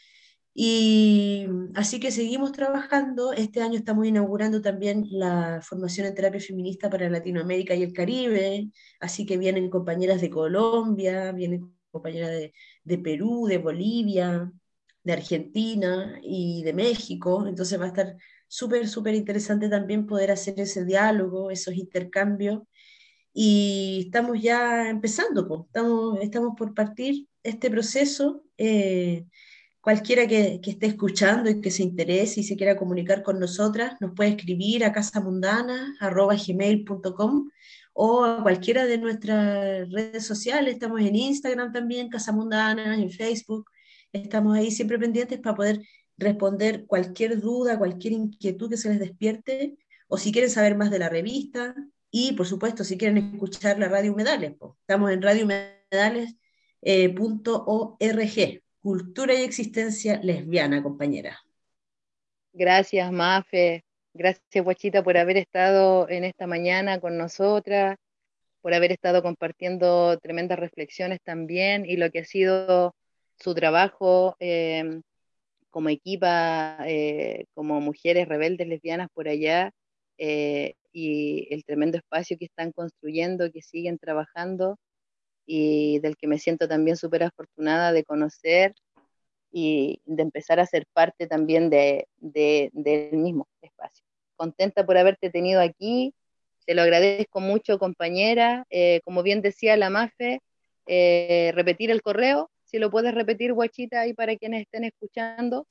y así que seguimos trabajando. Este año estamos inaugurando también la formación en terapia feminista para Latinoamérica y el Caribe, así que vienen compañeras de Colombia, vienen compañeras de, de Perú, de Bolivia, de Argentina y de México. Entonces va a estar súper, súper interesante también poder hacer ese diálogo, esos intercambios. Y estamos ya empezando, po. Estamos, estamos por partir este proceso. Eh, Cualquiera que, que esté escuchando y que se interese y se quiera comunicar con nosotras, nos puede escribir a casamundana arroba gmail punto com o a cualquiera de nuestras redes sociales. Estamos en Instagram también, Casamundana, en Facebook. Estamos ahí siempre pendientes para poder responder cualquier duda, cualquier inquietud que se les despierte, o si quieren saber más de la revista, y por supuesto, si quieren escuchar la Radio Humedales, pues, estamos en radio humedales punto org. Cultura y existencia lesbiana, compañera.
Gracias, Mafe. Gracias, Guachita, por haber estado en esta mañana con nosotras, por haber estado compartiendo tremendas reflexiones también y lo que ha sido su trabajo eh, como equipa, eh, como mujeres rebeldes lesbianas por allá, eh, y el tremendo espacio que están construyendo, que siguen trabajando y del que me siento también súper afortunada de conocer y de empezar a ser parte también de, de, del mismo espacio. Contenta por haberte tenido aquí, te lo agradezco mucho, compañera. Eh, como bien decía la Mafe, eh, repetir el correo, si lo puedes repetir, Guachita, ahí para quienes estén escuchando.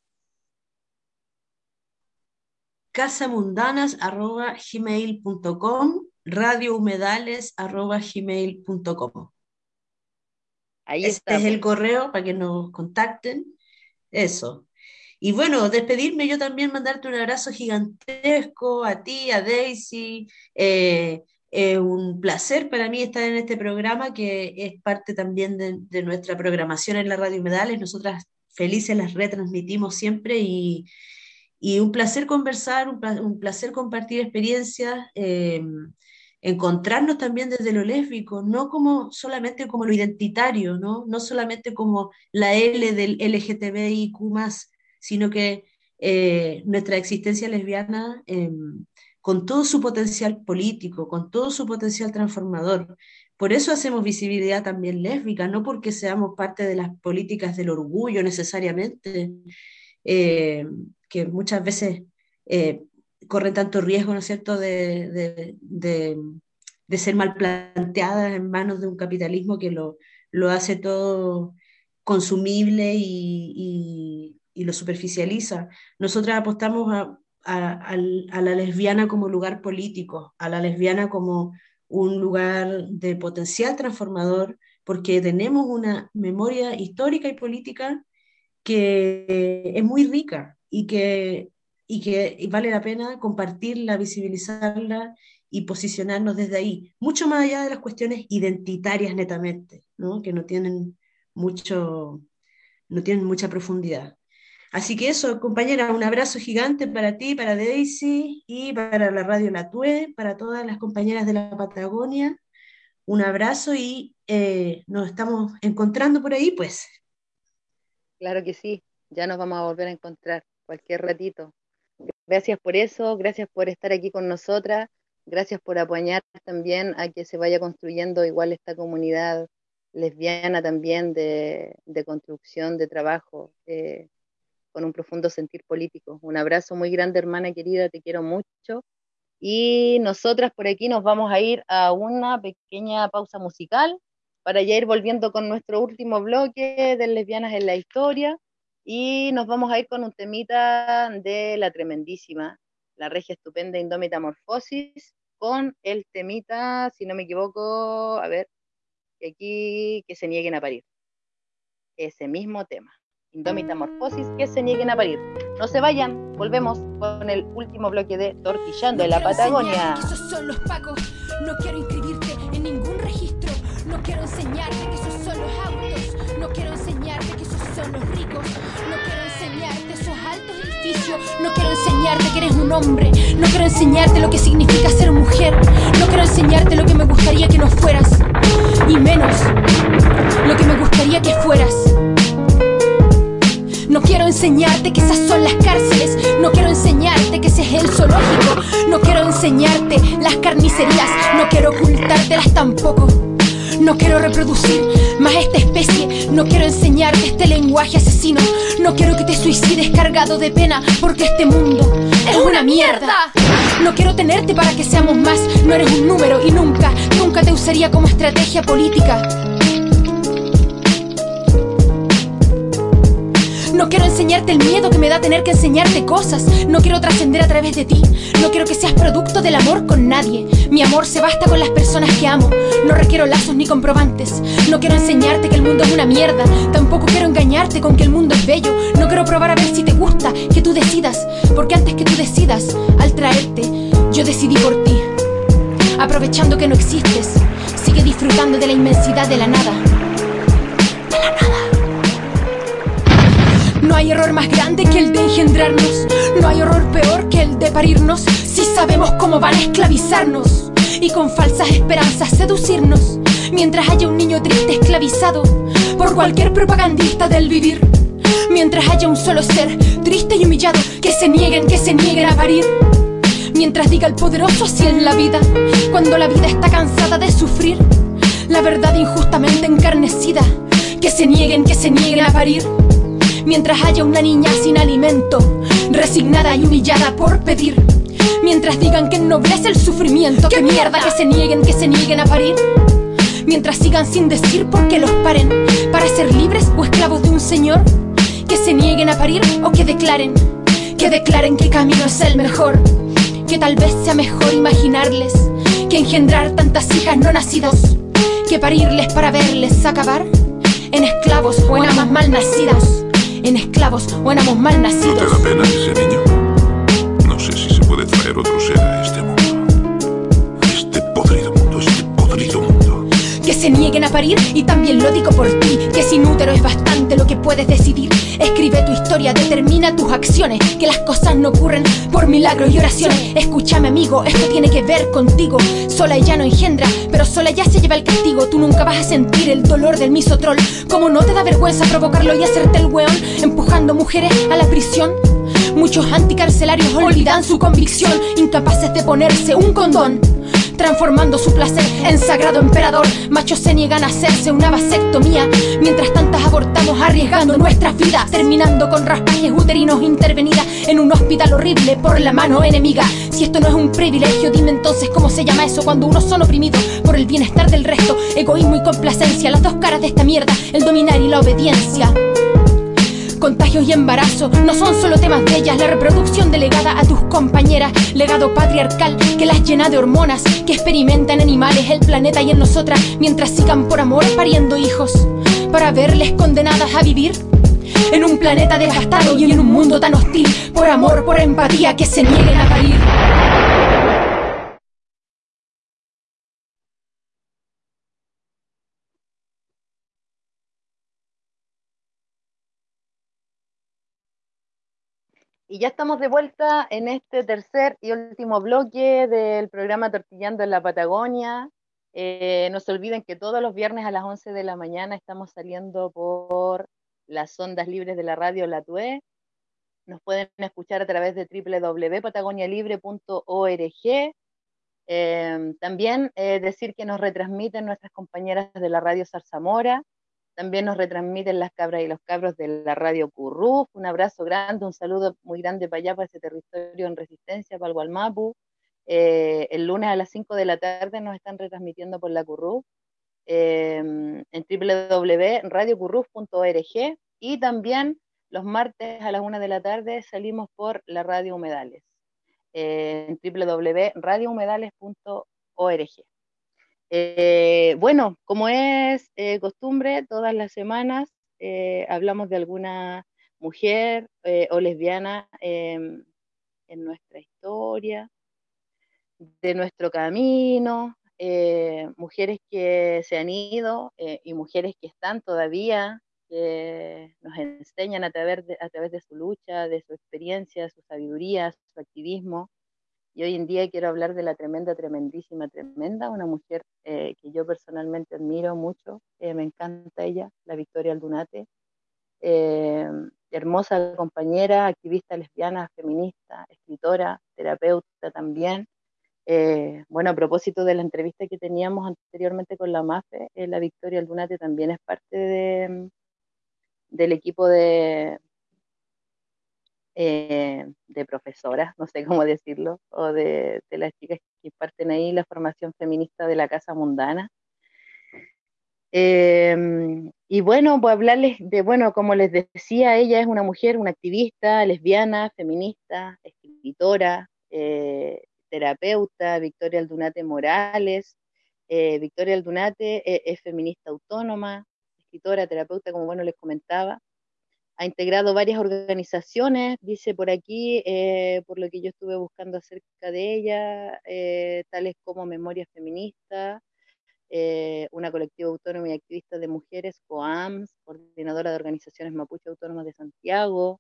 casamundanas arroba gmail punto com, radiohumedales arroba gmail punto com.
Ahí
Este
está,
es
pues.
el correo para que nos contacten. Eso. Y bueno, despedirme yo también, mandarte un abrazo gigantesco a ti, a Daisy. Eh, eh, un placer para mí estar en este programa que es parte también de, de nuestra programación en la Radio Humedales. Nosotras felices las retransmitimos siempre y, y un placer conversar, un, pla- un placer compartir experiencias, eh, encontrarnos también desde lo lésbico, no como solamente como lo identitario, ¿no? No solamente como la L del L G T B I Q más, sino que eh, nuestra existencia lesbiana, eh, con todo su potencial político, con todo su potencial transformador, Por eso hacemos visibilidad también lésbica, no porque seamos parte de las políticas del orgullo necesariamente, eh, que muchas veces eh, corren tanto riesgo, ¿no es cierto?, de, de, de, de ser mal planteadas en manos de un capitalismo que lo, lo hace todo consumible y, y, y lo superficializa. Nosotras apostamos a, a, a, a la lesbiana como lugar político, a la lesbiana como un lugar de potencial transformador, porque tenemos una memoria histórica y política que es muy rica y que, y que vale la pena compartirla, visibilizarla y posicionarnos desde ahí, mucho más allá de las cuestiones identitarias netamente, ¿no? Que no tienen, mucho, no tienen mucha profundidad. Así que eso, compañera, un abrazo gigante para ti, para Daisy y para la Radio La Tue, para todas las compañeras de la Patagonia. Un abrazo y eh, nos estamos encontrando por ahí, pues.
Claro que sí, ya nos vamos a volver a encontrar cualquier ratito. Gracias por eso, gracias por estar aquí con nosotras, gracias por apoyar también a que se vaya construyendo igual esta comunidad lesbiana también de, de construcción, de trabajo, eh, con un profundo sentir político. Un abrazo muy grande, hermana querida, te quiero mucho. Y nosotras por aquí nos vamos a ir a una pequeña pausa musical para ya ir volviendo con nuestro último bloque de Lesbianas en la Historia, y nos vamos a ir con un temita de la tremendísima, la regia estupenda Indómita Morfosis, con el temita, si no me equivoco, a ver, que aquí, que se nieguen a parir. Ese mismo tema, Indómita Morfosis, que se nieguen a parir. No se vayan, volvemos con el último bloque de Tortillando en la Patagonia.
Que esos son los pacos, no quiero inscribirte en ningún registro, no quiero enseñarte que esos son los autos, no quiero enseñarte que esos son los ricos, no quiero enseñarte esos altos edificios, no quiero enseñarte que eres un hombre, no quiero enseñarte lo que significa ser mujer, no quiero enseñarte lo que me gustaría que no fueras, y menos lo que me gustaría que fueras. No quiero enseñarte que esas son las cárceles, no quiero enseñarte que ese es el zoológico, no quiero enseñarte las carnicerías, no quiero ocultártelas tampoco. No quiero reproducir más esta especie, no quiero enseñarte este lenguaje asesino, no quiero que te suicides cargado de pena, porque este mundo es una mierda. No quiero tenerte para que seamos más, no eres un número y nunca, nunca te usaría como estrategia política. No quiero enseñarte el miedo que me da tener que enseñarte cosas. No quiero trascender a través de ti. No quiero que seas producto del amor con nadie. Mi amor se basta con las personas que amo. No requiero lazos ni comprobantes. No quiero enseñarte que el mundo es una mierda. Tampoco quiero engañarte con que el mundo es bello. No quiero probar a ver si te gusta, que tú decidas. Porque antes que tú decidas, al traerte, yo decidí por ti. Aprovechando que no existes, sigue disfrutando de la inmensidad de la nada. De la nada. No hay error más grande que el de engendrarnos. No hay horror peor que el de parirnos. Si sabemos cómo van a esclavizarnos y con falsas esperanzas seducirnos, mientras haya un niño triste esclavizado por cualquier propagandista del vivir, mientras haya un solo ser triste y humillado que se nieguen, que se nieguen a parir, mientras diga el poderoso así en la vida, cuando la vida está cansada de sufrir la verdad injustamente encarnecida, que se nieguen, que se nieguen a parir. Mientras haya una niña sin alimento, resignada y humillada por pedir, mientras digan que ennoblece el sufrimiento, que mierda, que se nieguen, que se nieguen a parir. Mientras sigan sin decir por qué los paren, para ser libres o esclavos de un señor, que se nieguen a parir o que declaren, que declaren que camino es el mejor, que tal vez sea mejor imaginarles que engendrar tantas hijas no nacidas, que parirles para verles acabar en esclavos o en amas mal nacidas. En esclavos o en amos mal nacidos.
¿No te da pena ese niño? No sé si se puede traer otro ser a este mundo. A este podrido mundo, este podrido mundo.
Que se nieguen a parir, y también lo digo por ti, que sin útero es bastante lo que puedes decidir. Escribe tu historia, determina tus acciones, que las cosas no ocurren por milagros y oraciones. Escúchame amigo, esto tiene que ver contigo. Sola ella no engendra, pero sola ya se lleva el castigo. Tú nunca vas a sentir el dolor del misotrol. ¿Cómo no te da vergüenza provocarlo y hacerte el weón, empujando mujeres a la prisión? Muchos anticarcelarios olvidan su convicción, incapaces de ponerse un condón,
transformando su placer en sagrado emperador. Machos se niegan a hacerse una vasectomía, mientras tantas abortamos arriesgando nuestras vidas, terminando con raspajes uterinos intervenidas en un hospital horrible por la mano enemiga. Si esto no es un privilegio, dime entonces cómo se llama eso cuando unos son oprimidos por el bienestar del resto. Egoísmo y complacencia, las dos caras de esta mierda, el dominar y la obediencia. Contagios y embarazo no son solo temas de ellas. La reproducción delegada a tus compañeras, legado patriarcal que las llena de hormonas, que experimentan animales, el planeta y en nosotras, mientras sigan por amor pariendo hijos, para verles condenadas a vivir en un planeta devastado y en un mundo tan hostil. Por amor, por empatía, que se nieguen a parir.
Y ya estamos de vuelta en este tercer y último bloque del programa Tortillando en la Patagonia. Eh, no se olviden que todos los viernes a las once de la mañana estamos saliendo por las ondas libres de la radio La Tue. Nos pueden escuchar a través de doble u doble u doble u punto patagonialibre punto org. Eh, también eh, decir que nos retransmiten nuestras compañeras de la radio Zarzamora. También nos retransmiten las cabras y los cabros de la radio Curruf. Un abrazo grande, un saludo muy grande para allá, para ese territorio en resistencia, para el Gualmapu. Eh, el lunes a las cinco de la tarde nos están retransmitiendo por la Curruf, eh, en doble u doble u doble u punto radio curruf punto org, y también los martes a las una de la tarde salimos por la radio Humedales, eh, en doble u doble u doble u punto radio humedales punto org. Eh, bueno, como es eh, costumbre, todas las semanas eh, hablamos de alguna mujer eh, o lesbiana eh, en nuestra historia, de nuestro camino, eh, mujeres que se han ido eh, y mujeres que están todavía, que nos enseñan a través, de, a través de su lucha, de su experiencia, su sabiduría, su activismo. Y hoy en día quiero hablar de la tremenda, tremendísima, tremenda, una mujer eh, que yo personalmente admiro mucho, eh, me encanta ella, la Victoria Aldunate, eh, hermosa compañera, activista lesbiana, feminista, escritora, terapeuta también. Eh, bueno, a propósito de la entrevista que teníamos anteriormente con la MAFE, eh, la Victoria Aldunate también es parte de, del equipo de, eh, de profesoras, no sé cómo decirlo, o de, de las chicas que imparten ahí la formación feminista de la Casa Mundana. Eh, y bueno, pues hablarles de, bueno, como les decía, ella es una mujer, una activista, lesbiana, feminista, escritora, eh, terapeuta, Victoria Aldunate Morales. Eh, Victoria Aldunate eh, es feminista autónoma, escritora, terapeuta, como bueno les comentaba. Ha integrado varias organizaciones, dice por aquí, eh, por lo que yo estuve buscando acerca de ella, eh, tales como Memoria Feminista, eh, una colectiva autónoma y activista de mujeres, COAMS, coordinadora de organizaciones Mapuche Autónomas de Santiago,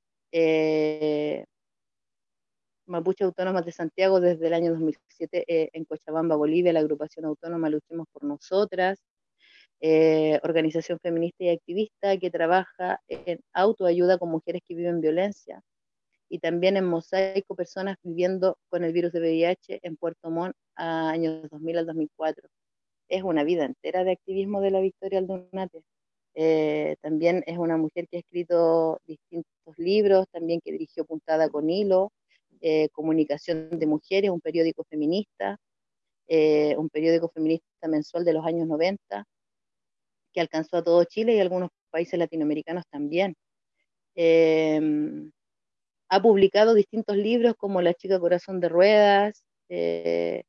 eh, Mapuche Autónomas de Santiago desde el año dos mil siete, eh, en Cochabamba, Bolivia, la agrupación autónoma Luchemos por Nosotras, eh, organización feminista y activista que trabaja en autoayuda con mujeres que viven violencia, y también en Mosaico, personas viviendo con el virus de V I H en Puerto Montt, a años dos mil al dos mil cuatro. Es una vida entera de activismo de la Victoria Aldunate. Eh, también es una mujer que ha escrito distintos libros, también que dirigió Puntada con Hilo, eh, Comunicación de Mujeres, un periódico feminista, eh, un periódico feminista mensual de los años noventa, que alcanzó a todo Chile y algunos países latinoamericanos también. Eh, ha publicado distintos libros como La chica corazón de ruedas, eh,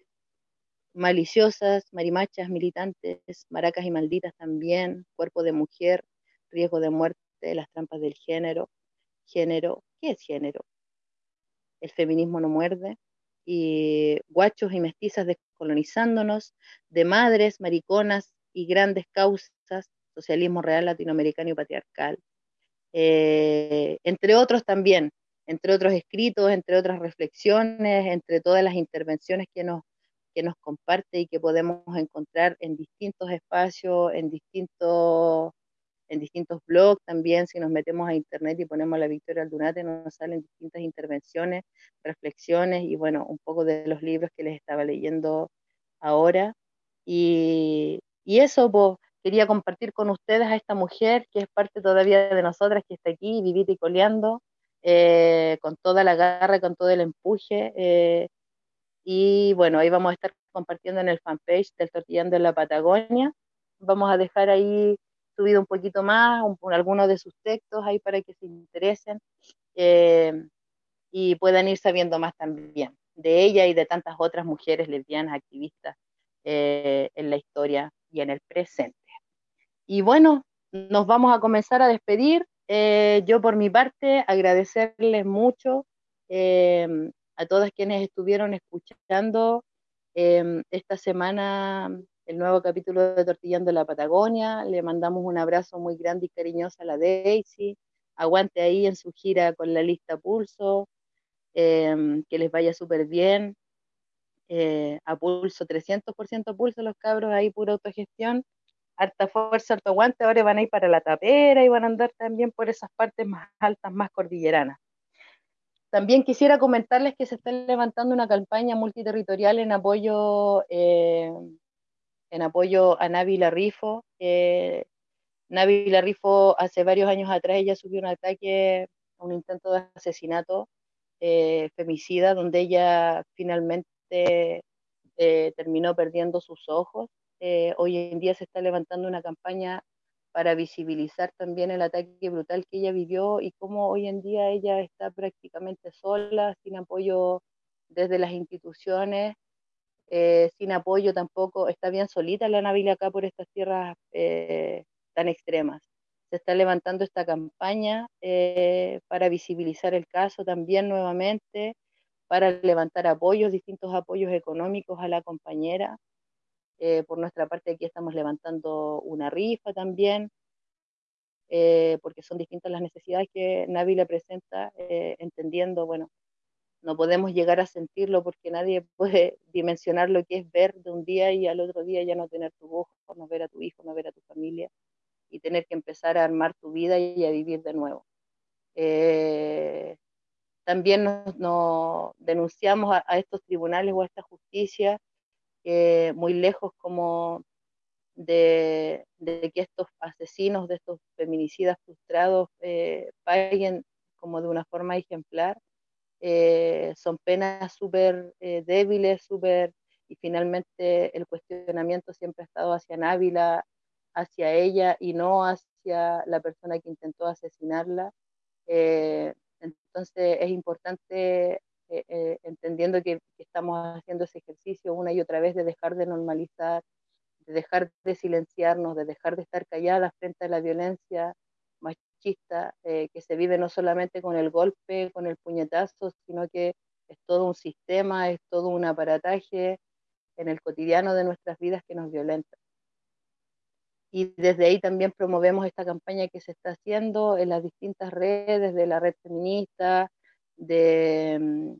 Maliciosas, Marimachas, Militantes, Maracas y Malditas también, Cuerpo de Mujer, Riesgo de Muerte, Las trampas del género, Género, ¿qué es género? El feminismo no muerde, y Guachos y Mestizas descolonizándonos, De Madres, Mariconas y Grandes Causas, Socialismo Real Latinoamericano y Patriarcal, eh, entre otros también, entre otros escritos, entre otras reflexiones, entre todas las intervenciones que nos, que nos comparte y que podemos encontrar en distintos espacios, en distintos en distintos blogs también. Si nos metemos a internet y ponemos la Victoria Aldunate, nos salen distintas intervenciones, reflexiones y bueno, un poco de los libros que les estaba leyendo ahora. Y, y eso, pues, quería compartir con ustedes a esta mujer que es parte todavía de nosotras, que está aquí, vivita y coleando, eh, con toda la garra, con todo el empuje. Eh, y bueno, ahí vamos a estar compartiendo en el fanpage del Tortillando en la Patagonia. Vamos a dejar ahí subido un poquito más, un, algunos de sus textos ahí para que se interesen eh, y puedan ir sabiendo más también de ella y de tantas otras mujeres lesbianas, activistas eh, en la historia y en el presente. Y bueno, nos vamos a comenzar a despedir. Eh, yo por mi parte agradecerles mucho eh, a todas quienes estuvieron escuchando eh, esta semana el nuevo capítulo de Tortillando en la Patagonia. Le mandamos un abrazo muy grande y cariñoso a la Daisy. Aguante ahí en su gira con la lista Pulso, eh, que les vaya súper bien. Eh, a pulso, trescientos por ciento pulso los cabros ahí, pura autogestión. Harta fuerza, harto aguante. Ahora van a ir para la Tapera y van a andar también por esas partes más altas, más cordilleranas. También quisiera comentarles que se está levantando una campaña multiterritorial en apoyo eh, en apoyo a Navi Larrifo. Eh, Navi Larrifo hace varios años atrás ella sufrió un ataque, un intento de asesinato eh, femicida, donde ella finalmente eh, terminó perdiendo sus ojos. Eh, hoy en día se está levantando una campaña para visibilizar también el ataque brutal que ella vivió y cómo hoy en día ella está prácticamente sola, sin apoyo desde las instituciones, eh, sin apoyo tampoco, está bien solita la Navila acá por estas tierras eh, tan extremas. Se está levantando esta campaña eh, para visibilizar el caso también nuevamente, para levantar apoyos, distintos apoyos económicos a la compañera. Eh, por nuestra parte aquí estamos levantando una rifa también, eh, porque son distintas las necesidades que Navi le presenta, eh, entendiendo, bueno, no podemos llegar a sentirlo porque nadie puede dimensionar lo que es ver de un día y al otro día ya no tener tu ojo, no ver a tu hijo, no ver a tu familia y tener que empezar a armar tu vida y a vivir de nuevo. Eh, también nos, nos denunciamos a, a estos tribunales o a esta justicia, eh, muy lejos como de, de que estos asesinos, de estos feminicidas frustrados eh, paguen como de una forma ejemplar. Eh, son penas súper eh, débiles, súper, y finalmente el cuestionamiento siempre ha estado hacia Návila, hacia ella y no hacia la persona que intentó asesinarla. Eh, entonces es importante, eh, eh, entendiendo que, que estamos haciendo ese ejercicio una y otra vez de dejar de normalizar, de dejar de silenciarnos, de dejar de estar calladas frente a la violencia machista, eh, que se vive no solamente con el golpe, con el puñetazo, sino que es todo un sistema, es todo un aparataje en el cotidiano de nuestras vidas que nos violenta. Y desde ahí también promovemos esta campaña que se está haciendo en las distintas redes de la red feminista, de,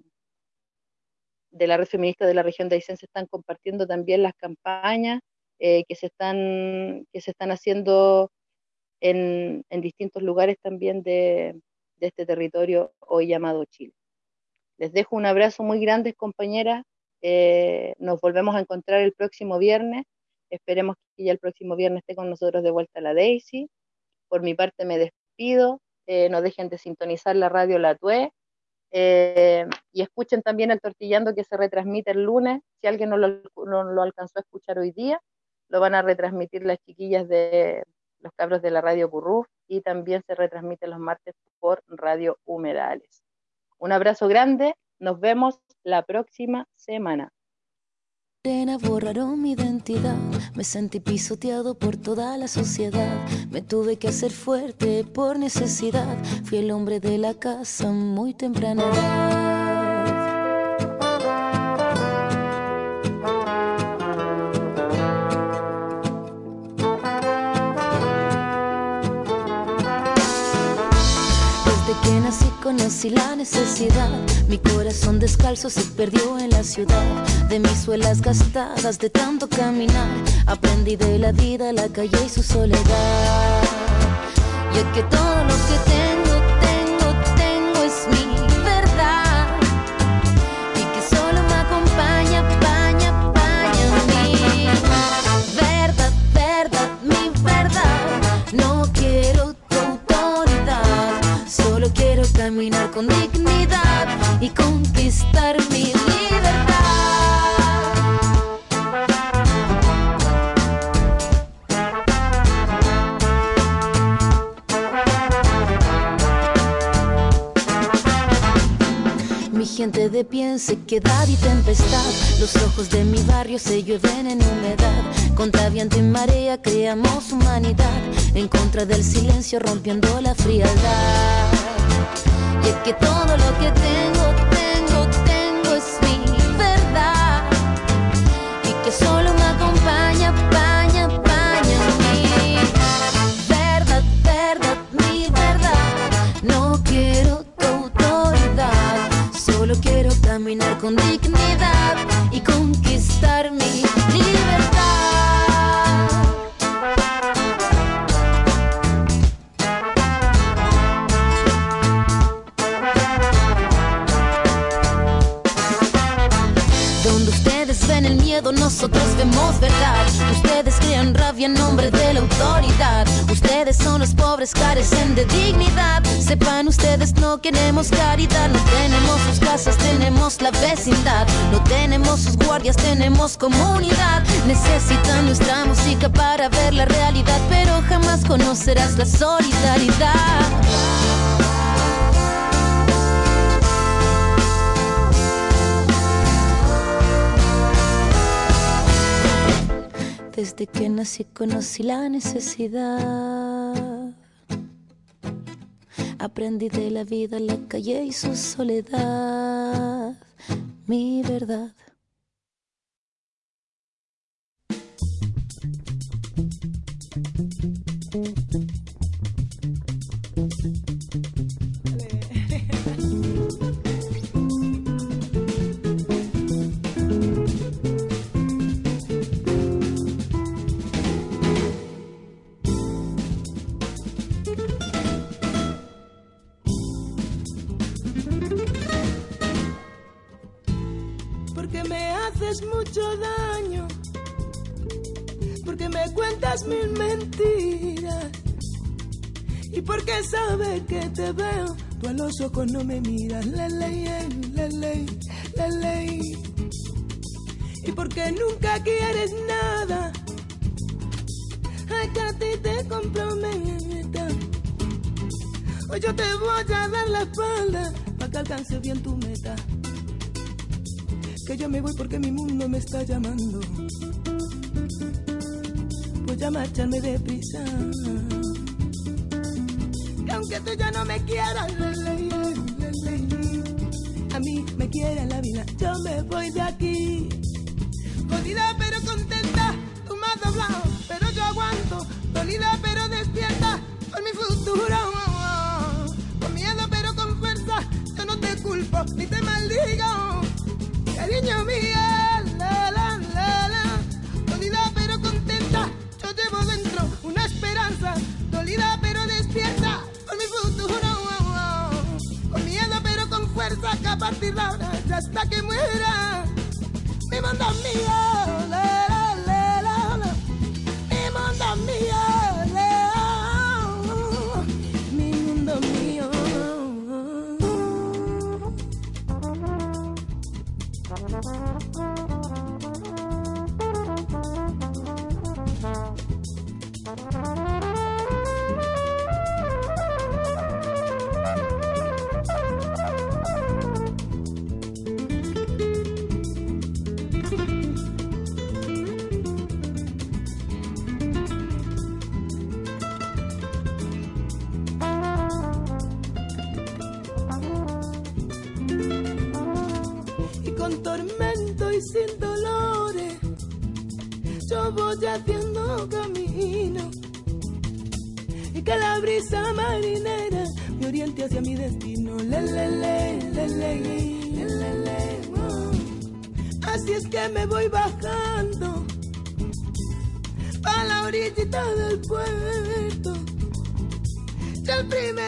de la red feminista de la región de Aysén. Se están compartiendo también las campañas eh, que, se están, que se están haciendo en, en distintos lugares también de, de este territorio hoy llamado Chile. Les dejo un abrazo muy grande, compañeras. Eh, nos volvemos a encontrar el próximo viernes. Esperemos que ya el próximo viernes esté con nosotros de vuelta la Daisy. Por mi parte me despido. Eh, no dejen de sintonizar la radio La Tue. Eh, y escuchen también el Tortillando, que se retransmite el lunes. Si alguien no lo, no lo alcanzó a escuchar hoy día, lo van a retransmitir las chiquillas de los cabros de la radio Purruf, y también se retransmite los martes por Radio Humedales. Un abrazo grande, nos vemos la próxima semana.
Borraron mi identidad, me sentí pisoteado por toda la sociedad, me tuve que hacer fuerte por necesidad, fui el hombre de la casa muy temprana edad. Que nací conocí la necesidad, mi corazón descalzo se perdió en la ciudad, de mis suelas gastadas de tanto caminar, aprendí de la vida, la calle y su soledad. Y es que todo lo que tengo, tengo, tengo es mi verdad. Y que solo me acompaña, paña, paña mi verdad, verdad, mi verdad. No quiero tu autoridad, solo quiero caminar con dignidad y conquistar mi libertad. Mi gente de pie en sequedad y tempestad, los ojos de mi barrio se llueven en humedad. Contra viento y marea creamos humanidad, en contra del silencio rompiendo la frialdad. Y es que todo lo que tengo, tengo, tengo es mi verdad. Y que solo me acompaña, paña, paña mi verdad, verdad, mi verdad. No quiero tu autoridad, solo quiero caminar con dignidad y conquistar mi libertad. Donde ustedes ven el miedo, nosotros vemos verdad. Ustedes crean rabia en nombre de la autoridad. Ustedes son los pobres, carecen de dignidad. Sepan ustedes, no queremos caridad. No tenemos sus casas, tenemos la vecindad. No tenemos sus guardias, tenemos comunidad. Necesitan nuestra música para ver la realidad, pero jamás conocerás la solidaridad. Desde que nací conocí la necesidad. Aprendí de la vida, la calle y su soledad. Mi verdad.
Mucho daño, porque me cuentas mil mentiras y porque sabes que te veo, tú a los ojos no me miras, la ley, la ley, la ley, y porque nunca quieres nada, ay, que a ti te comprometa, hoy yo te voy a dar la espalda para que alcance bien tu meta. Que yo me voy porque mi mundo me está llamando. Voy a marcharme deprisa. Que aunque tú ya no me quieras, ley, ley, ley, a mí me quiere la vida. Yo me voy de aquí. Jodida pero contenta, tú me has doblado, pero yo aguanto. Dolida pero despierta por mi futuro. Con miedo pero con fuerza, yo no te culpo ni te maldigo. Cariño mía, la, la, la, la, dolida pero contenta, yo llevo dentro una esperanza, dolida pero despierta por mi futuro, oh, oh. Con miedo pero con fuerza, que a partir de ahora, ya hasta que muera, mi mundo es mío, la, la, la, la, la. Mi mundo es mío, la, mi mundo es mío. Sin dolores, yo voy haciendo camino y que la brisa marinera me oriente hacia mi destino. Le, le, le, le, le, le, le, le, oh. Así es que me voy bajando pa' la orillita del puerto el primer